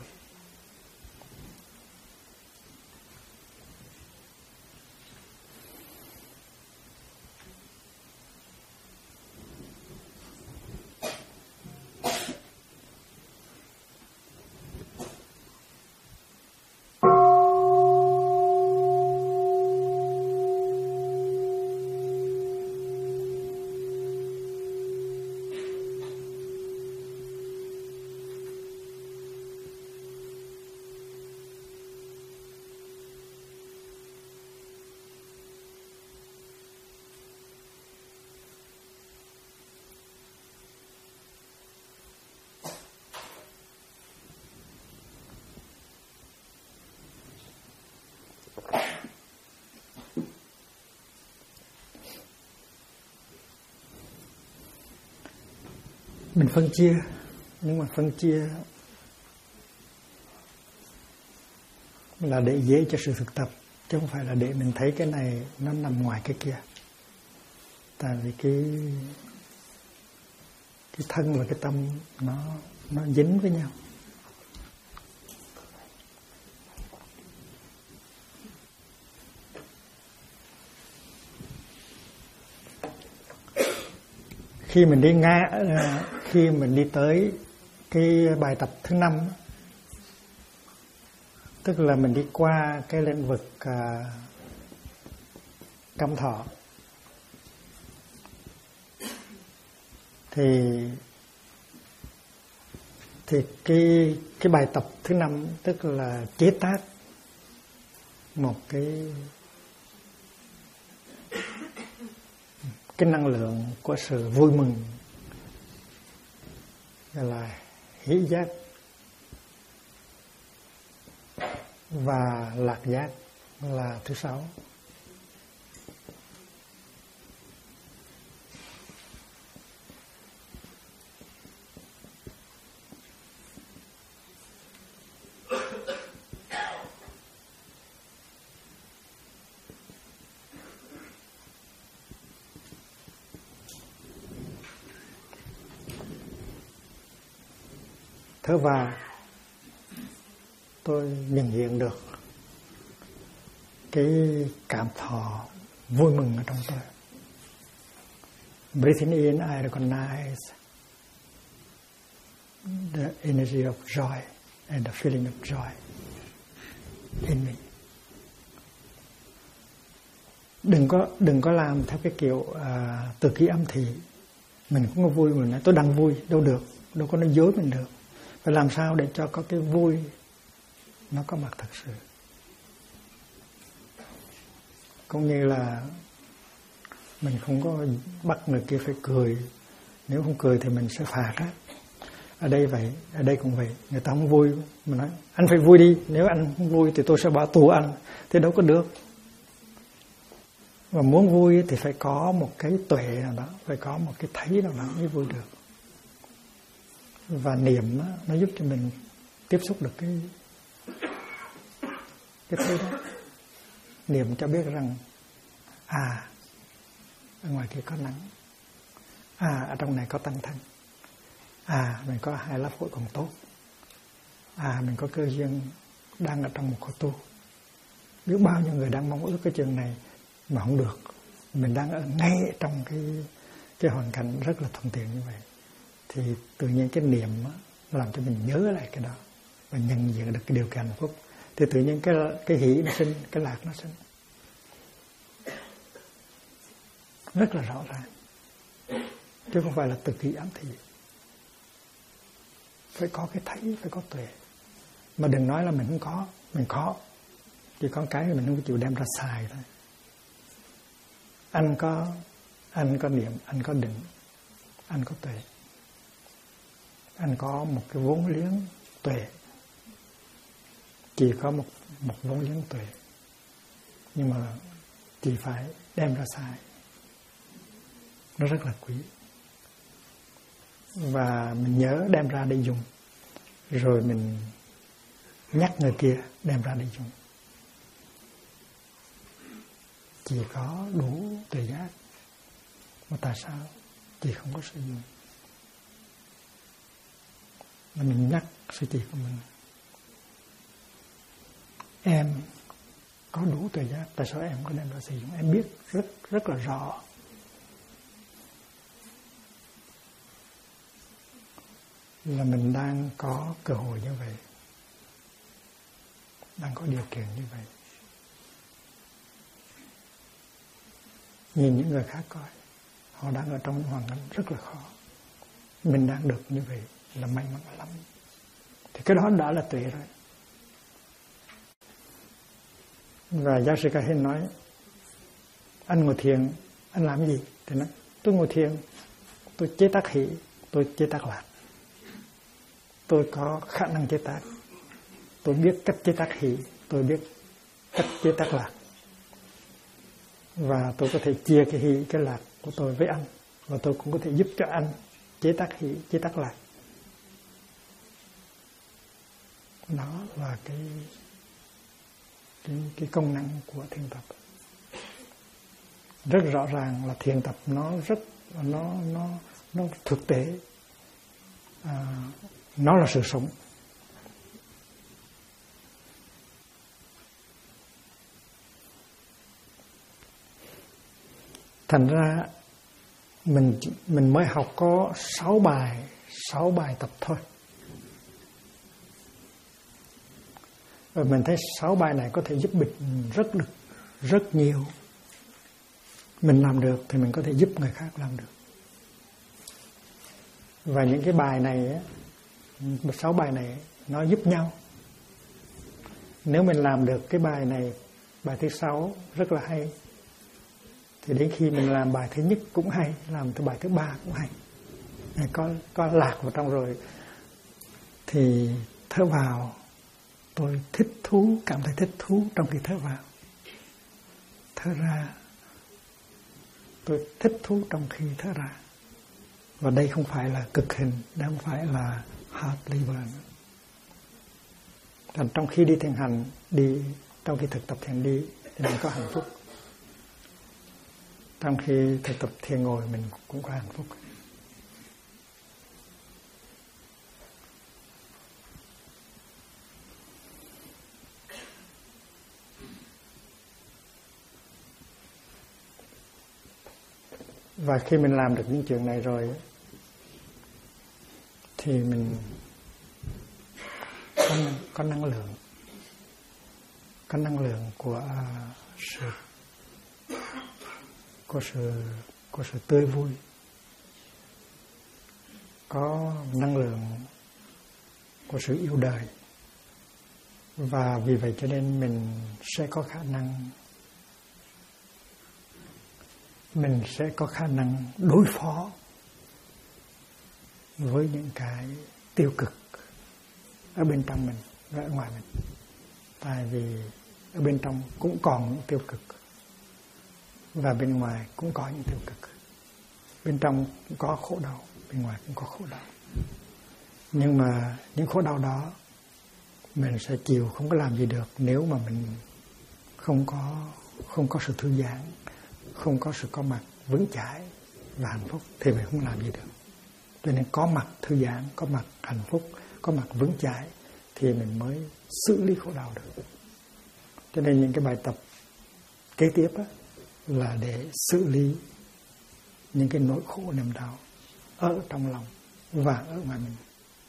Mình phân chia, nhưng mà phân chia là để dễ cho sự thực tập, chứ không phải là để mình thấy cái này nó nằm ngoài cái kia. Tại vì cái thân và cái tâm nó dính với nhau. Khi mình đi tới cái bài tập thứ 5, tức là mình đi qua cái lĩnh vực cảm thọ, thì cái bài tập thứ 5 tức là chế tác một cái năng lượng của sự vui mừng, gọi là hỷ giác và lạc giác là thứ 6. Thở vào, tôi nhận diện được cái cảm thọ vui mừng ở trong tôi. Breathing in, I recognize the energy of joy and the feeling of joy in me. Đừng có làm theo cái kiểu từ khí âm thị. Mình cũng có vui, mình nói tôi đang vui, đâu được, đâu có nói dối mình được. Phải làm sao để cho có cái vui nó có mặt thật sự. Cũng như là mình không có bắt người kia phải cười. Nếu không cười thì mình sẽ phạt á. Ở đây vậy, ở đây cũng vậy. Người ta không vui, mình nói anh phải vui đi. Nếu anh không vui thì tôi sẽ bỏ tù anh. Thì đâu có được. Và muốn vui thì phải có một cái tuệ nào đó, phải có một cái thấy nào đó mới vui được. Và niệm nó giúp cho mình tiếp xúc được cái thế đó. Niệm cho biết rằng ở ngoài kia có nắng, ở trong này có tăng thân, mình có 2 lá phổi còn tốt, mình có cơ duyên đang ở trong một khóa tu. Biết bao nhiêu người đang mong ước cái chuyện này mà không được, mình đang ở ngay trong cái hoàn cảnh rất là thuận tiện như vậy, thì tự nhiên cái niệm đó, nó làm cho mình nhớ lại cái đó và nhận diện được cái điều kiện hạnh phúc, thì tự nhiên cái hỷ nó sinh, cái lạc nó sinh rất là rõ ràng, chứ không phải là tự kỷ ám thị. Phải có cái thấy, phải có tuệ, mà đừng nói là mình không có, mình có, chỉ có cái mình không chịu đem ra xài thôi. Anh có niệm, anh có định, anh có tuệ, anh có một cái vốn liếng tuệ, chỉ có một vốn liếng tuệ, nhưng mà chỉ phải đem ra xài, nó rất là quý. Và mình nhớ đem ra để dùng, rồi mình nhắc người kia đem ra để dùng. Chỉ có đủ tuệ giác, mà tại sao chị không có sử dụng? Là mình nhắc sư chị của mình, em có đủ tuệ giác, tại sao em có đem ra sử dụng? Em biết rất là rõ. Là mình đang có cơ hội như vậy, đang có điều kiện như vậy. Nhìn những người khác coi, họ đang ở trong hoàn cảnh rất là khó, mình đang được như vậy là may mắn lắm. Thì cái đó đã là tuệ rồi. Và giáo sư Ca Hên nói, anh ngồi thiền, anh làm gì? Thì nói, tôi ngồi thiền, tôi chế tác hỷ, tôi chế tác lạc. Tôi có khả năng chế tác, tôi biết cách chế tác hỷ, tôi biết cách chế tác lạc, và tôi có thể chia cái hỷ, cái lạc của tôi với anh, và tôi cũng có thể giúp cho anh chế tác hỷ, chế tác lạc. Đó là cái công năng của thiền tập. Rất rõ ràng là thiền tập nó thực tế, nó là sự sống. Thành ra mình mới học có 6 bài tập thôi. Và mình thấy 6 bài này có thể giúp mình rất nhiều. Mình làm được thì mình có thể giúp người khác làm được. Và những cái bài này, 6 bài này nó giúp nhau. Nếu mình làm được cái bài này, bài thứ 6 rất là hay, thì đến khi mình làm bài thứ nhất cũng hay, làm tới bài thứ 3 cũng hay. Có lạc vào trong rồi thì thở vào, tôi thích thú, cảm thấy thích thú trong khi thở vào. Thở ra, tôi thích thú trong khi thở ra. Và đây không phải là cực hình, đây không phải là hard labor. Còn trong khi đi thiền hành, trong khi thực tập thiền đi thì mình có hạnh phúc. Trong khi thực tập thiền ngồi mình cũng có hạnh phúc. Và khi mình làm được những chuyện này rồi thì mình có năng lượng. Có năng lượng của sự tươi vui. Có năng lượng của sự yêu đời. Và vì vậy cho nên mình sẽ có khả năng đối phó với những cái tiêu cực ở bên trong mình và ở ngoài mình. Tại vì ở bên trong cũng còn những tiêu cực và bên ngoài cũng có những tiêu cực. Bên trong cũng có khổ đau, bên ngoài cũng có khổ đau. Nhưng mà những khổ đau đó mình sẽ chịu, không có làm gì được nếu mà mình không có sự thư giãn, không có sự có mặt vững chãi và hạnh phúc thì mình không làm gì được. Cho nên có mặt thư giãn, có mặt hạnh phúc, có mặt vững chãi thì mình mới xử lý khổ đau được. Cho nên những cái bài tập kế tiếp á, là để xử lý những cái nỗi khổ niềm đau ở trong lòng và ở ngoài mình.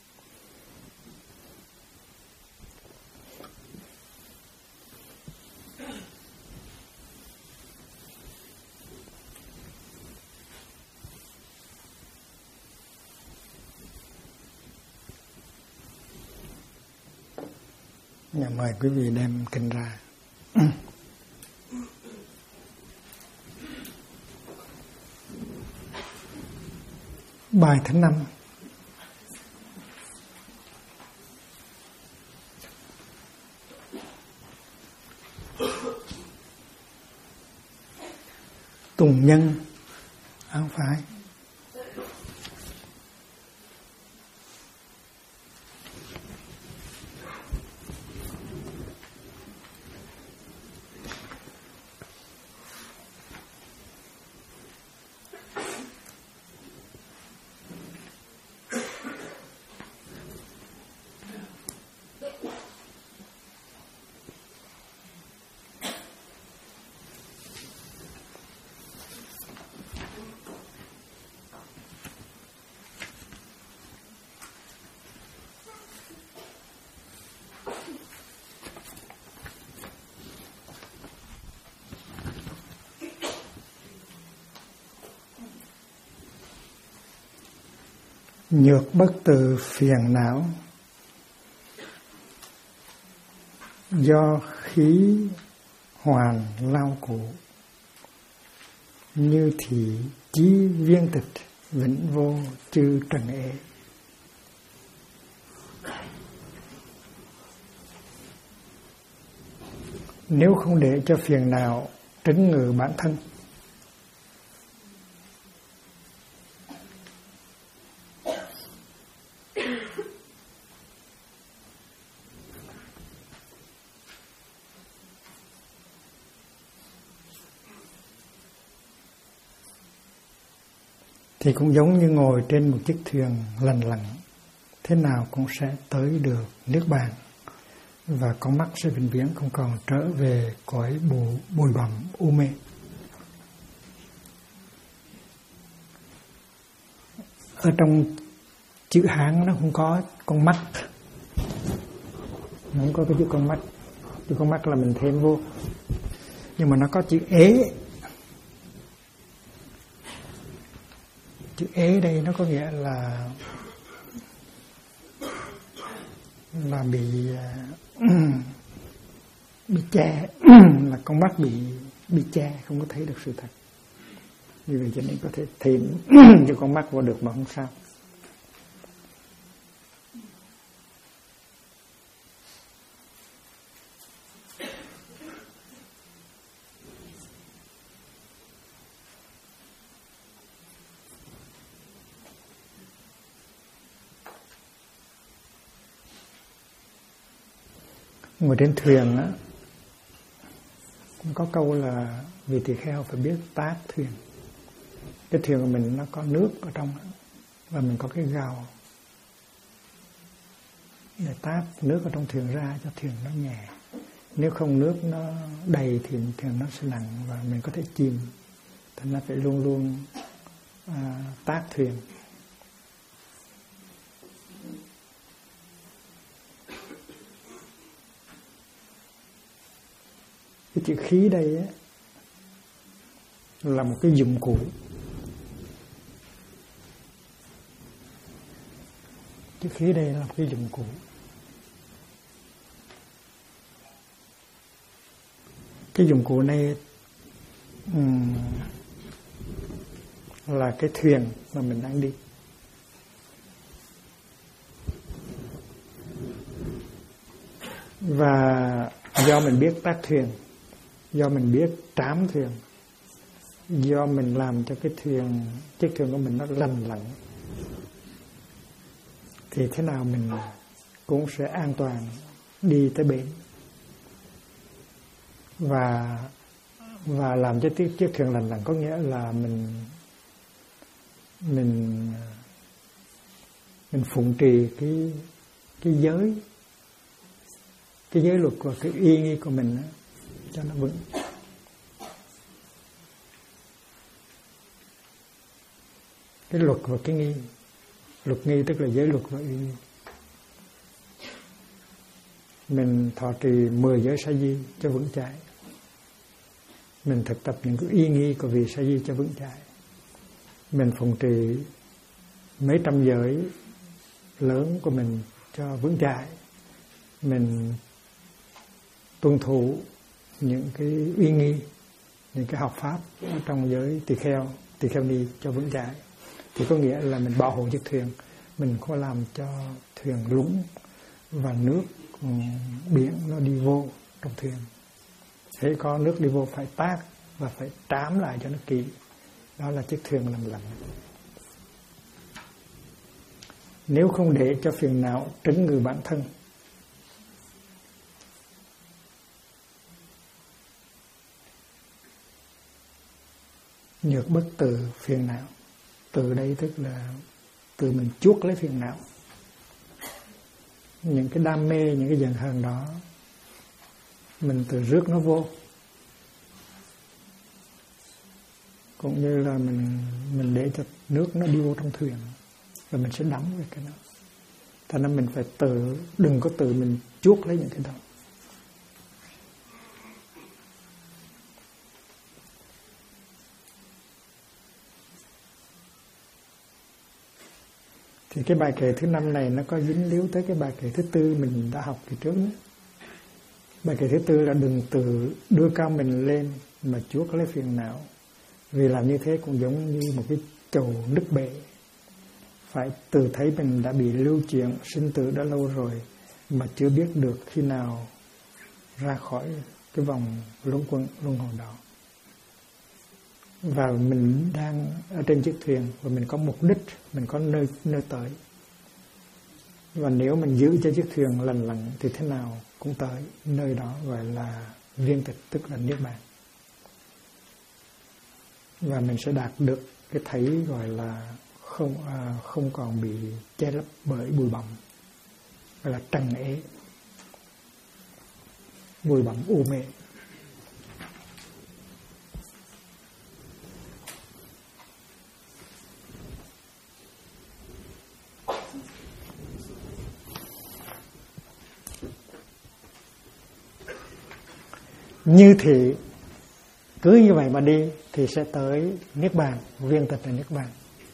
Mời quý vị đem kinh ra. Bài thứ 5. Tùng nhân áo phải. Nhược bất từ phiền não, do khí hoàn lao cụ, như thị chí viên tịch, vĩnh vô chư trần ế. Nếu không để cho phiền não trấn ngự bản thân, thì cũng giống như ngồi trên một chiếc thuyền lành lặn, thế nào cũng sẽ tới được nước bàn, và con mắt sẽ vĩnh viễn không còn trở về cõi bụi bặm u mê. Ở trong chữ Hán nó không có con mắt, nó không có cái chữ con mắt. Chữ con mắt là mình thêm vô, nhưng mà nó có chữ ế. Chữ ế đây nó có nghĩa là bị che, là con mắt bị che, không có thấy được sự thật. Vì vậy cho nên có thể thêm cho con mắt vào được mà không sao. Ngồi trên thuyền á, có câu là vị tỳ kheo phải biết tát thuyền. Cái thuyền của mình nó có nước ở trong đó, và mình có cái gào để tát nước ở trong thuyền ra cho thuyền nó nhẹ. Nếu không nước nó đầy thì thuyền nó sẽ nặng và mình có thể chìm. Thành ra phải luôn luôn tát thuyền. Cái chữ khí đây á, là một cái dụng cụ. Chữ khí đây là một cái dụng cụ. Cái dụng cụ này là cái thuyền mà mình đang đi. Và do mình biết tát thuyền, do mình biết trám thuyền, do mình làm cho cái thuyền, chiếc thuyền của mình nó lành lặn, thì thế nào mình cũng sẽ an toàn đi tới bến. Và làm cho chiếc thuyền lành lặn có nghĩa là mình phụng trì cái giới luật và cái uy nghi của mình đó, cho nó vững. cái luật và cái nghi. Luật nghi tức là giới luật và uy nghi. Mình thọ trì 10 giới sa di cho vững chãi. Mình thực tập những cái uy nghi của vị sa di cho vững chãi. Mình phụng trì mấy trăm giới lớn của mình cho vững chãi. Mình tuân thủ những cái uy nghi, những cái học pháp ở trong giới tỳ kheo ni cho vững chãi. Thì có nghĩa là mình bảo hộ chiếc thuyền, mình không làm cho thuyền lún và nước biển nó đi vô trong thuyền. Hễ có nước đi vô phải tác và phải trám lại cho nó kỹ. Đó là chiếc thuyền lành lặn. Nếu không để cho phiền não trấn ngự bản thân, nhược bất từ phiền não. Từ đây tức là từ mình chuốc lấy phiền não. Những cái đam mê, những cái giận hờn đó mình từ rước nó vô. Cũng như là mình để cho nước nó đi vô trong thuyền, và mình sẽ đắm về cái đó. Thành ra mình phải đừng có tự mình chuốc lấy những cái đó. Thì cái bài kệ thứ 5 này nó có dính líu tới cái bài kệ thứ 4 mình đã học từ trước nữa. Bài kệ thứ 4 là đừng tự đưa cao mình lên mà chuốc lấy phiền não. Vì làm như thế cũng giống như một cái chầu nứt bể. Phải tự thấy mình đã bị lưu chuyển sinh tử đã lâu rồi mà chưa biết được khi nào ra khỏi cái vòng luân hồi đó. Và mình đang ở trên chiếc thuyền và mình có mục đích, mình có nơi tới. Và nếu mình giữ cho chiếc thuyền lành lặn thì thế nào cũng tới nơi đó, gọi là viên tịch, tức là niết bàn. Và mình sẽ đạt được cái thấy gọi là không còn bị che lấp bởi bụi bặm, gọi là trần ế, bụi bặm u mê. Như thì cứ như vậy mà đi thì sẽ tới niết bàn, viên tịch là niết bàn.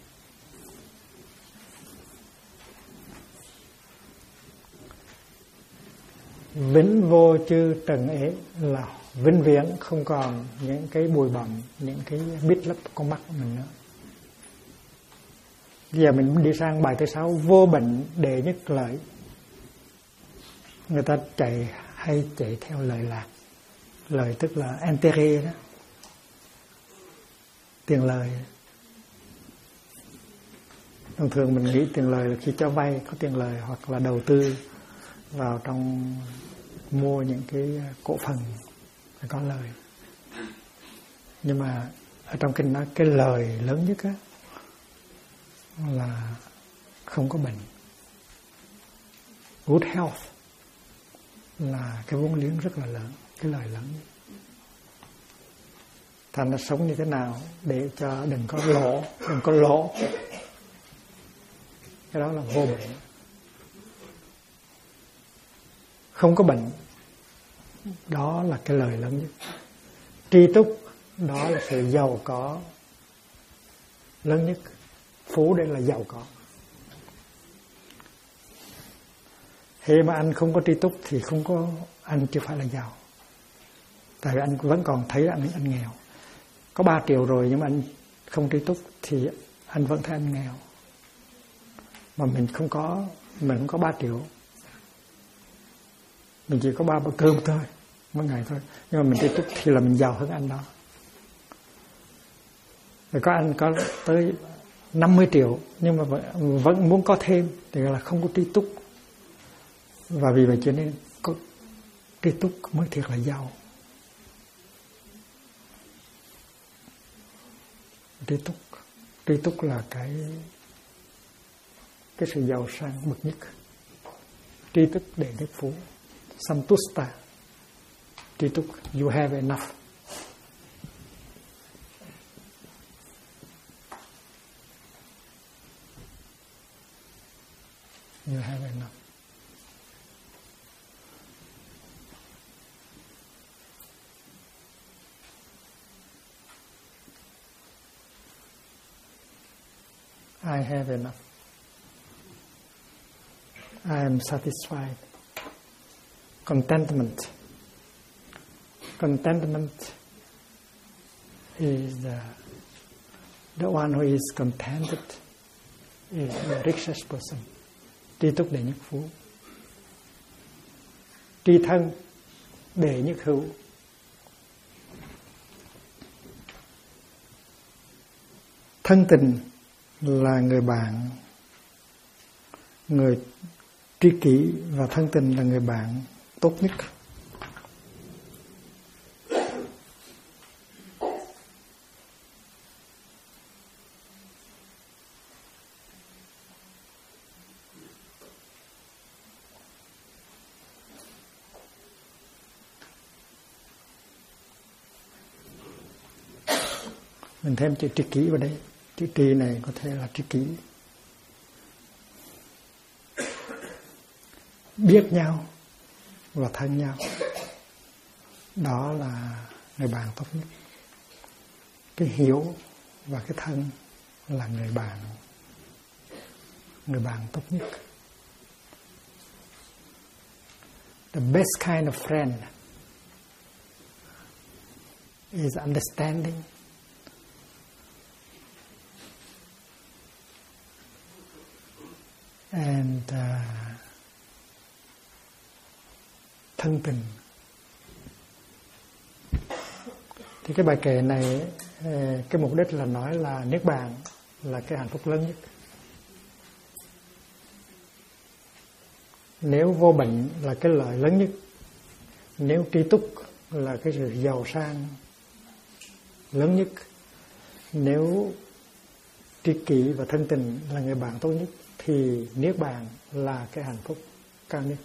Vĩnh vô chư trần ế là vĩnh viễn không còn những cái bụi bặm, những cái bít lấp con mắt của mình nữa. Bây giờ mình đi sang bài thứ 6, vô bệnh đệ nhất lợi. Người ta hay chạy theo lời lạc. Lời tức là intérêt đó, tiền lời. Thông thường mình nghĩ tiền lời là khi cho vay có tiền lời, hoặc là đầu tư vào trong mua những cái cổ phần phải có lời. Nhưng mà ở trong kinh nói cái lời lớn nhất á là không có bệnh. Good health là cái vốn liếng rất là lớn, cái lời lớn. Thành nó sống như thế nào để cho đừng có lỗ. Cái đó là vô bệnh. Không có bệnh, đó là cái lời lớn nhất. Tri túc, đó là sự giàu có lớn nhất. Phú đây là giàu có. Khi mà anh không có tri túc thì anh chưa phải là giàu. Tại vì anh vẫn còn thấy anh nghèo. Có 3 triệu rồi nhưng mà anh không tri túc thì anh vẫn thấy anh nghèo. Mà mình không có 3 triệu. Mình chỉ có 3 bữa cơm thôi, mỗi ngày thôi. Nhưng mà mình tri túc thì là mình giàu hơn anh đó. Rồi có anh có tới 50 triệu nhưng mà vẫn muốn có thêm thì là không có tri túc. Và vì vậy cho nên có tri túc mới thiệt là giàu. Tri túc là cái sự giàu sang bậc nhất. Tri túc đệ nhất phú. Santusta. Tri túc, you have enough. You have enough. I have enough. I am satisfied. Contentment. Contentment is the one who is contented is the richest person. Tri túc đệ nhất phú. Tri thân đệ nhất hữu. Thân tình là người bạn, người tri kỷ, và thân tình là người bạn tốt nhất. Mình thêm chữ tri kỷ vào đây. Chữ tri này có thể là tri kỷ. Biết nhau và thân nhau, đó là người bạn tốt nhất. Cái hiểu và cái thân là người bạn tốt nhất. The best kind of friend is understanding. And thân tình. Thì cái bài kệ này, cái mục đích là nói là niết bàn là cái hạnh phúc lớn nhất. Nếu vô bệnh là cái lợi lớn nhất, nếu tri túc là cái sự giàu sang lớn nhất, nếu tri kỷ và thân tình là người bạn tốt nhất, thì niết bàn là cái hạnh phúc cao nhất.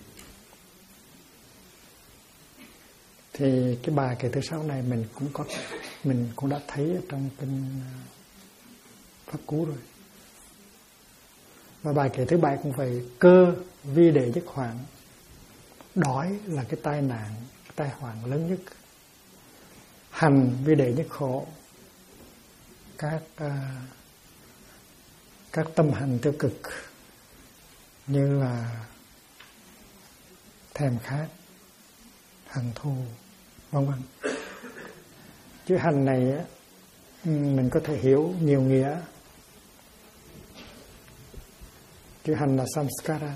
Thì cái bài kệ thứ 6 này mình cũng đã thấy ở trong kinh Pháp Cú rồi. Và bài kệ thứ 7 cũng vậy. Cơ vi đệ nhất hoạn. Đói là cái tai nạn, cái tai họa lớn nhất. Hành vi đệ nhất khổ. Các tâm hành tiêu cực như là thèm khát, hận thù, vân vân. Chữ hành này mình có thể hiểu nhiều nghĩa. Chữ hành là samskara.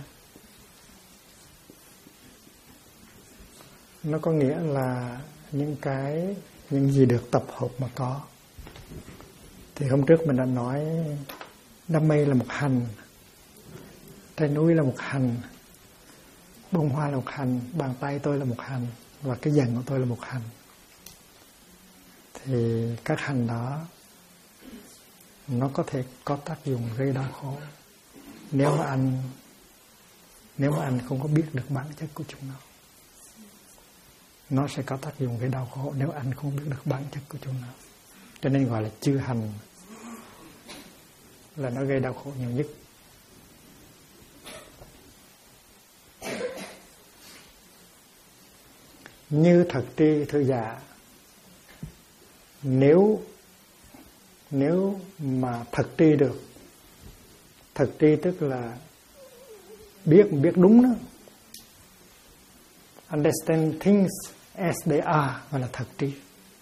Nó có nghĩa là những gì được tập hợp mà có. Thì hôm trước mình đã nói đam mê là một hành, trái núi là một hành, bông hoa là một hành, bàn tay tôi là một hành, và cái giận của tôi là một hành. Thì các hành đó nó có thể có tác dụng gây đau khổ nếu mà anh không có biết được bản chất của chúng nó. Nó sẽ có tác dụng gây đau khổ nếu anh không biết được bản chất của chúng nó. Cho nên gọi là chư hành, là nó gây đau khổ nhiều nhất. Như thật tri thư giả. Nếu mà thật tri được, thật tri tức là biết đúng đó, understand things as they are, gọi là thật tri.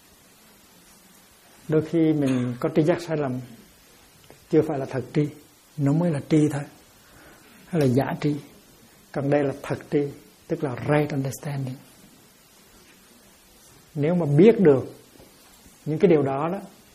Đôi khi mình có tri giác sai lầm, chưa phải là thật tri, nó mới là tri thôi, hay là giả tri. Còn đây là thật tri, tức là right understanding. Nếu mà biết được những cái điều đó,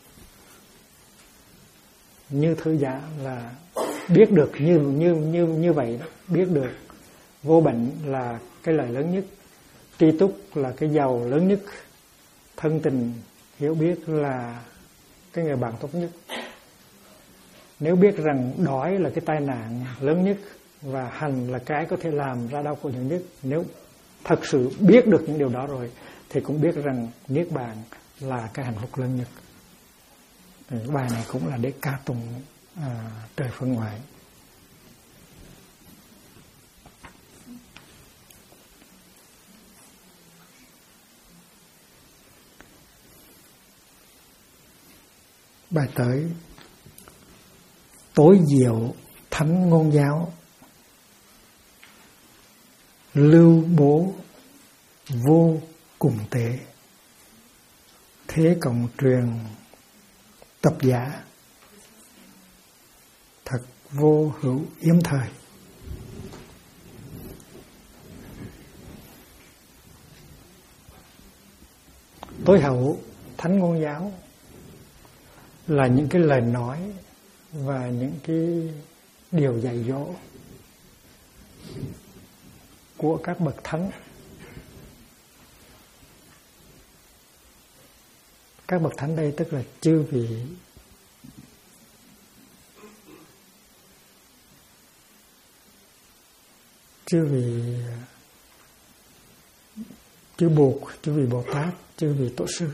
như thư giả là biết được như vậy đó, biết được vô bệnh là cái lợi lớn nhất, tri túc là cái giàu lớn nhất, thân tình hiểu biết là cái người bạn tốt nhất. Nếu biết rằng đói là cái tai nạn lớn nhất và hành là cái có thể làm ra đau khổ nhiều nhất, nếu thật sự biết được những điều đó rồi thì cũng biết rằng niết bàn là cái hạnh phúc lớn nhất. Bài này cũng là để ca tụng trời phương ngoại. Bài tới: tối diệu thánh ngôn giáo, lưu bố vô cùng tế, thế cộng truyền tập giả, thật vô hữu yếm thời. Tối hậu thánh ngôn giáo là những cái lời nói và những cái điều dạy dỗ của các bậc thánh. Các bậc thánh đây tức là chư vị chư Bụt, chư vị Bồ Tát, chư vị Tổ sư.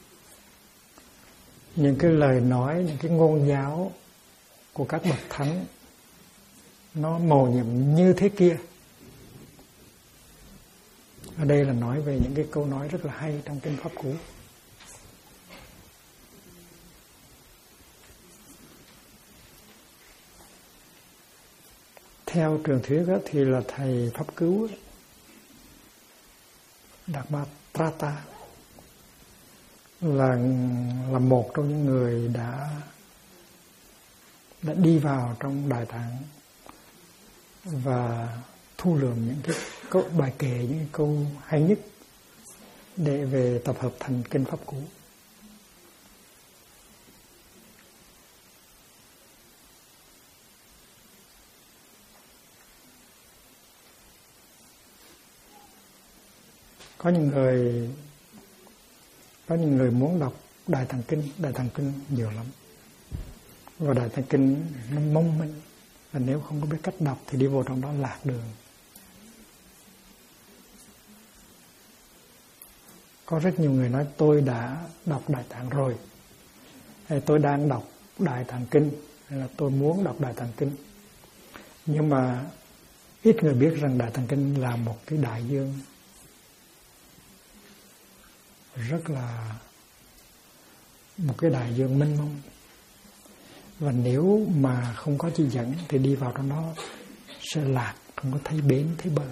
Những cái lời nói, những cái ngôn giáo của các bậc thánh nó mầu nhiệm như thế kia. Ở đây là nói về những cái câu nói rất là hay trong kinh Pháp Cú. Theo truyền thuyết thì là thầy Pháp Cứu Đạt Ma Trata là một trong những người đã đi vào trong Đại Tạng và thu lượm những cái câu bài kệ, những cái câu hay nhất để về tập hợp thành kinh Pháp Cú. Có những người muốn đọc Đại Tạng Kinh nhiều lắm. Và Đại Tạng Kinh nó mong manh, và nếu không có biết cách đọc thì đi vô trong đó lạc đường. Có rất nhiều người nói tôi đã đọc Đại Tạng rồi, hay tôi đang đọc Đại Tạng Kinh, hay là tôi muốn đọc Đại Tạng Kinh. Nhưng mà ít người biết rằng Đại Tạng Kinh là một cái đại dương rất là một cái đại dương mênh mông, và nếu mà không có chỉ dẫn thì đi vào trong đó sẽ lạc, không có thấy bến thấy bờ,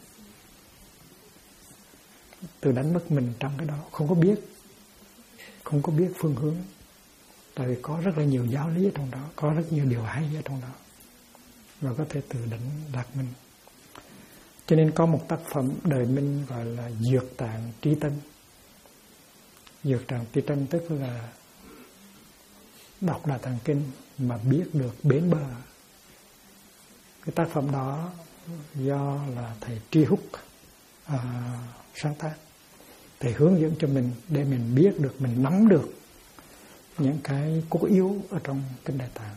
tự đánh mất mình trong cái đó, không có biết phương hướng. Tại vì có rất là nhiều giáo lý ở trong đó, có rất nhiều điều hay ở trong đó, và có thể tự đánh lạc mình. Cho nên có một tác phẩm đời Minh gọi là Dược Tạng Tri Tân. Dược Tạng Tri Tân tức là đọc Đại Tạng Kinh mà biết được bến bờ. Cái tác phẩm đó do là thầy Tri Húc sáng tác. Thầy hướng dẫn cho mình để mình biết được, mình nắm được những cái cốt yếu ở trong kinh Đại Tạng,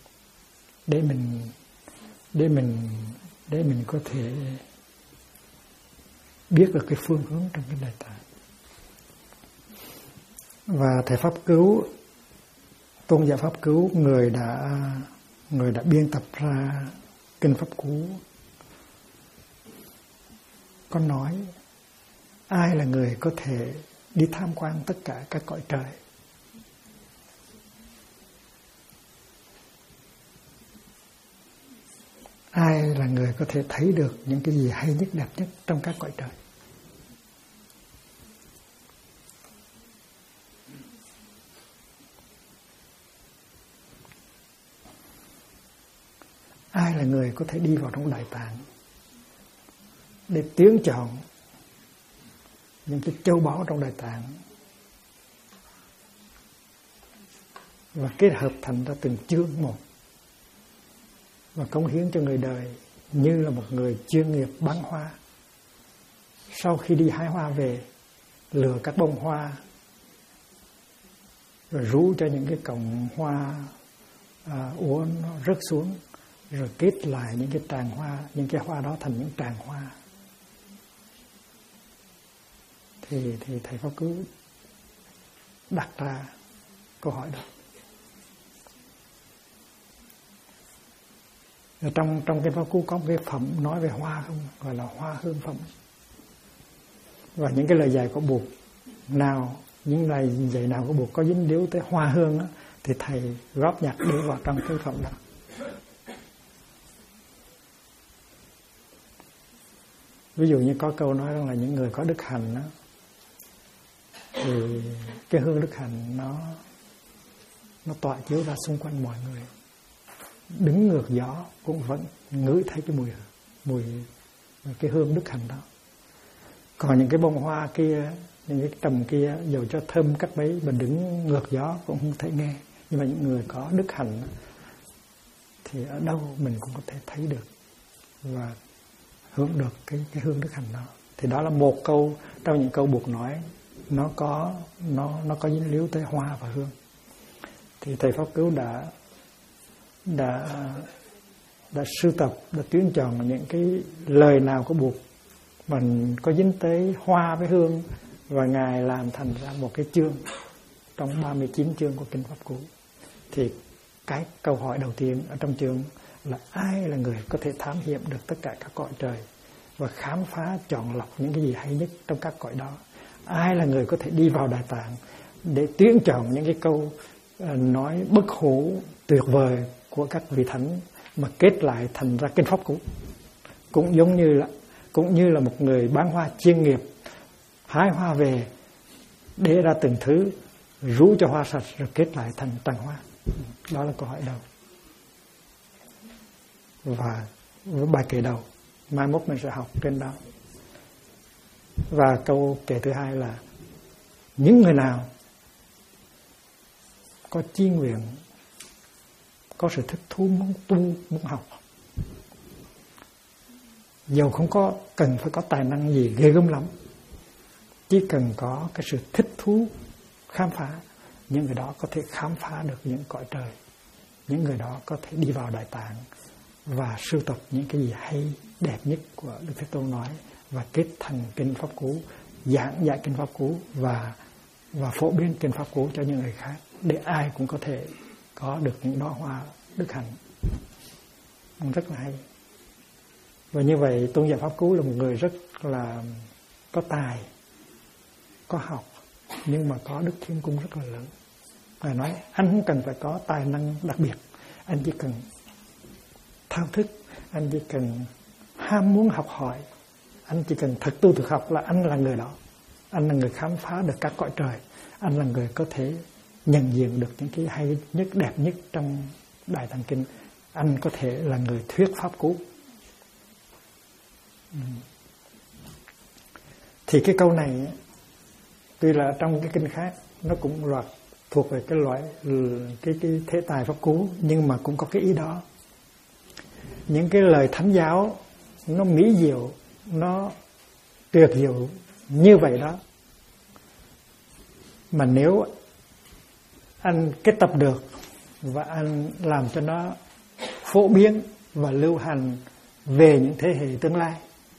để mình có thể biết được cái phương hướng trong kinh Đại Tạng. Và thầy Pháp Cứu, tôn giả Pháp Cứu, người đã biên tập ra kinh Pháp Cú, có nói ai là người có thể đi tham quan tất cả các cõi trời. Ai là người có thể thấy được những cái gì hay nhất, đẹp nhất trong các cõi trời. Ai là người có thể đi vào trong Đại Tạng để tuyển chọn những cái châu báu trong Đại Tạng và kết hợp thành ra từng chương một và cống hiến cho người đời như là một người chuyên nghiệp bán hoa. Sau khi đi hái hoa về, lựa các bông hoa rồi rú cho những cái cọng hoa úa nó rớt xuống, rồi kết lại những cái tràng hoa, những cái hoa đó thành những tràng hoa. Thì thầy Pháp Cứu đặt ra câu hỏi đó. Ở trong cái Pháp Cứu có một cái phẩm nói về hoa không, gọi là hoa hương phẩm. Và những cái lời dạy của Bụt nào, những lời dạy nào của Bụt có dính líu tới hoa hương đó, thì thầy góp nhặt để vào trong cái phẩm đó. Ví dụ như có câu nói rằng là những người có đức hạnh đó, thì cái hương đức hạnh nó tỏa chiếu ra xung quanh mọi người, đứng ngược gió cũng vẫn ngửi thấy cái mùi cái hương đức hạnh đó. Còn những cái bông hoa kia, những cái trầm kia, dù cho thơm cách mấy mà đứng ngược gió cũng không thể nghe. Nhưng mà những người có đức hạnh thì ở đâu mình cũng có thể thấy được và hưởng được cái hương đức hạnh đó. Thì đó là một câu trong những câu buộc nói nó có dính líu tới hoa và hương. Thì thầy Pháp Cứu đã sưu tập, đã tuyển chọn những cái lời nào của buộc mình có dính tới hoa với hương, và Ngài làm thành ra một cái chương trong 39 chương của Kinh Pháp Cú. Thì cái câu hỏi đầu tiên ở trong chương là ai là người có thể thám hiểm được tất cả các cõi trời và khám phá chọn lọc những cái gì hay nhất trong các cõi đó? Ai là người có thể đi vào Đại Tạng để tuyển chọn những cái câu nói bất hủ tuyệt vời của các vị thánh mà kết lại thành ra Kinh Pháp Cú? Cũng như là một người bán hoa chuyên nghiệp hái hoa về để ra từng thứ, rũ cho hoa sạch rồi kết lại thành tràng hoa. Đó là câu hỏi đầu. Và với bài kệ đầu mai mốt mình sẽ học trên đó. Và câu kệ thứ hai là những người nào có chí nguyện, có sự thích thú muốn tu, muốn học, dầu không có cần phải có tài năng gì ghê gớm lắm, chỉ cần có cái sự thích thú khám phá, những người đó có thể khám phá được những cõi trời. Những người đó có thể đi vào Đại Tạng và sưu tập những cái gì hay đẹp nhất của Đức Thế Tôn nói và kết thành Kinh Pháp Cú, giảng dạy Kinh Pháp Cú và phổ biến Kinh Pháp Cú cho những người khác, để ai cũng có thể có được những đóa hoa đức hạnh. Rất là hay. Và như vậy Tôn giả Pháp Cú là một người rất là có tài, có học, nhưng mà có đức thiên cung rất là lớn. Ngài nói anh không cần phải có tài năng đặc biệt, anh chỉ cần thao thức, anh chỉ cần ham muốn học hỏi, anh chỉ cần thực tu thực học là anh là người đó. Anh là người khám phá được các cõi trời, anh là người có thể nhận diện được những cái hay nhất, đẹp nhất trong Đại Tạng Kinh. Anh có thể là người thuyết Pháp Cú. Thì cái câu này tuy là trong cái kinh khác nó cũng thuộc về cái loại cái thế tài Pháp Cú, nhưng mà cũng có cái ý đó. Những cái lời thánh giáo nó mỹ diệu, nó tuyệt diệu như vậy đó, mà nếu anh kết tập được và anh làm cho nó phổ biến và lưu hành về những thế hệ tương lai,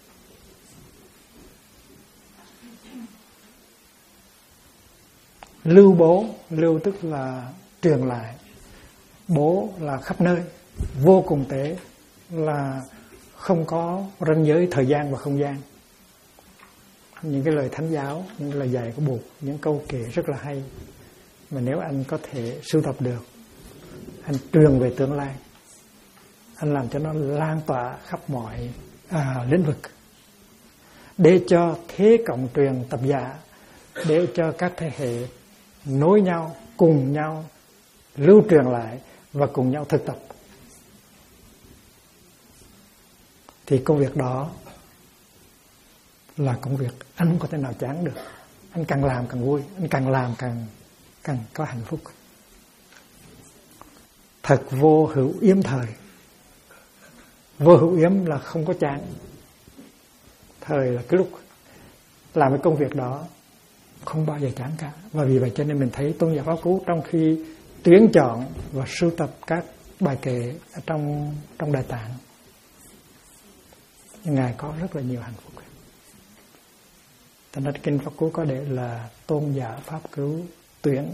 lưu tức là truyền lại, bố là khắp nơi, vô cùng tế là không có ranh giới thời gian và không gian. Những cái lời thánh giáo, những lời dạy của Bụt, những câu kệ rất là hay, mà nếu anh có thể sưu tập được, anh truyền về tương lai, anh làm cho nó lan tỏa khắp mọi lĩnh vực, để cho thế cộng truyền tập giả, để cho các thế hệ nối nhau, cùng nhau lưu truyền lại và cùng nhau thực tập, thì công việc đó là công việc anh không có thể nào chán được. Anh càng làm càng vui, anh càng làm càng có hạnh phúc. Thật vô hữu yếm thời. Vô hữu yếm là không có chán. Thời là cái lúc làm cái công việc đó không bao giờ chán cả. Và vì vậy cho nên mình thấy Tôn giả Pháp Cú trong khi tuyển chọn và sưu tập các bài kệ ở trong Đại Tạng, Ngài có rất là nhiều hạnh phúc. Thành ra Kinh Pháp Cú có để là Tôn giả Pháp Cứu tuyển.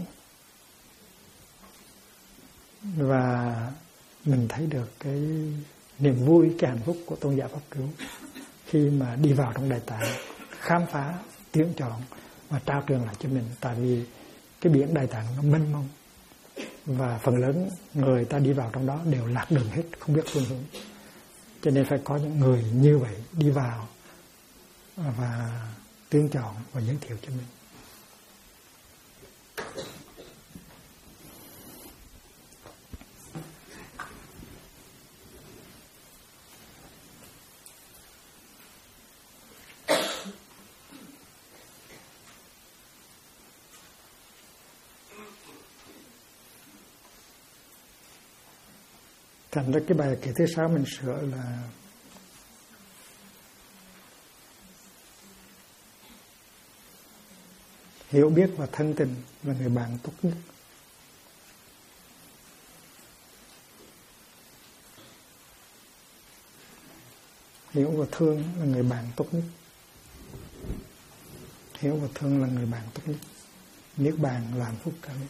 Và mình thấy được cái niềm vui, cái hạnh phúc của Tôn giả Pháp Cứu khi mà đi vào trong Đại Tạng, khám phá, tuyển chọn và trao truyền lại cho mình. Tại vì cái biển Đại Tạng nó mênh mông, và phần lớn người ta đi vào trong đó đều lạc đường hết, không biết phương hướng. Cho nên phải có những người như vậy đi vào và tuyển chọn và giới thiệu cho mình. Thành ra cái bài kệ thứ 6 mình sửa là hiểu biết và thân tình là người bạn tốt nhất. Hiểu và thương là người bạn tốt nhất. Hiểu và thương là người bạn tốt nhất. Niết bàn là hạnh phúc cao nhất.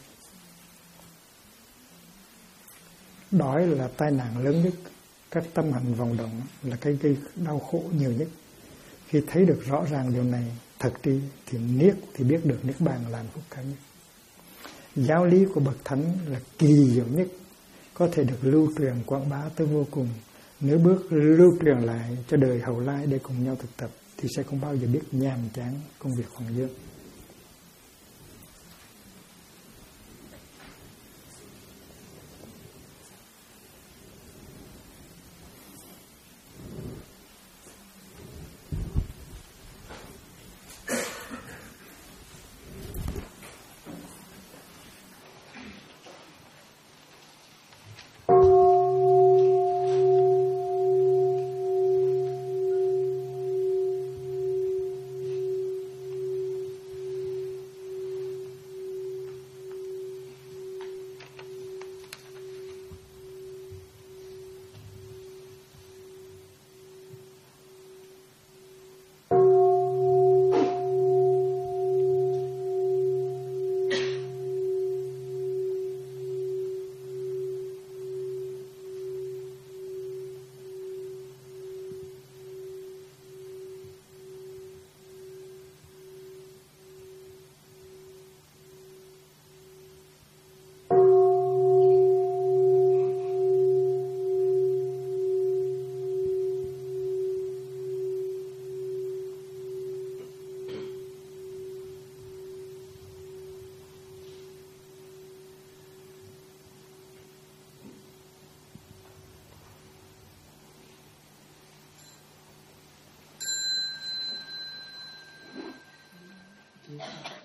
Đói là tai nạn lớn nhất. Các tâm hành vọng động là cái gây đau khổ nhiều nhất. Khi thấy được rõ ràng điều này thật đi thì biết được niết bàn là hạnh phúc cao nhất. Giáo lý của bậc thánh là kỳ diệu nhất, có thể được lưu truyền quảng bá tới vô cùng. Nếu bước lưu truyền lại cho đời hậu lai để cùng nhau thực tập thì sẽ không bao giờ biết nhàm chán công việc hoàng dương. Yeah.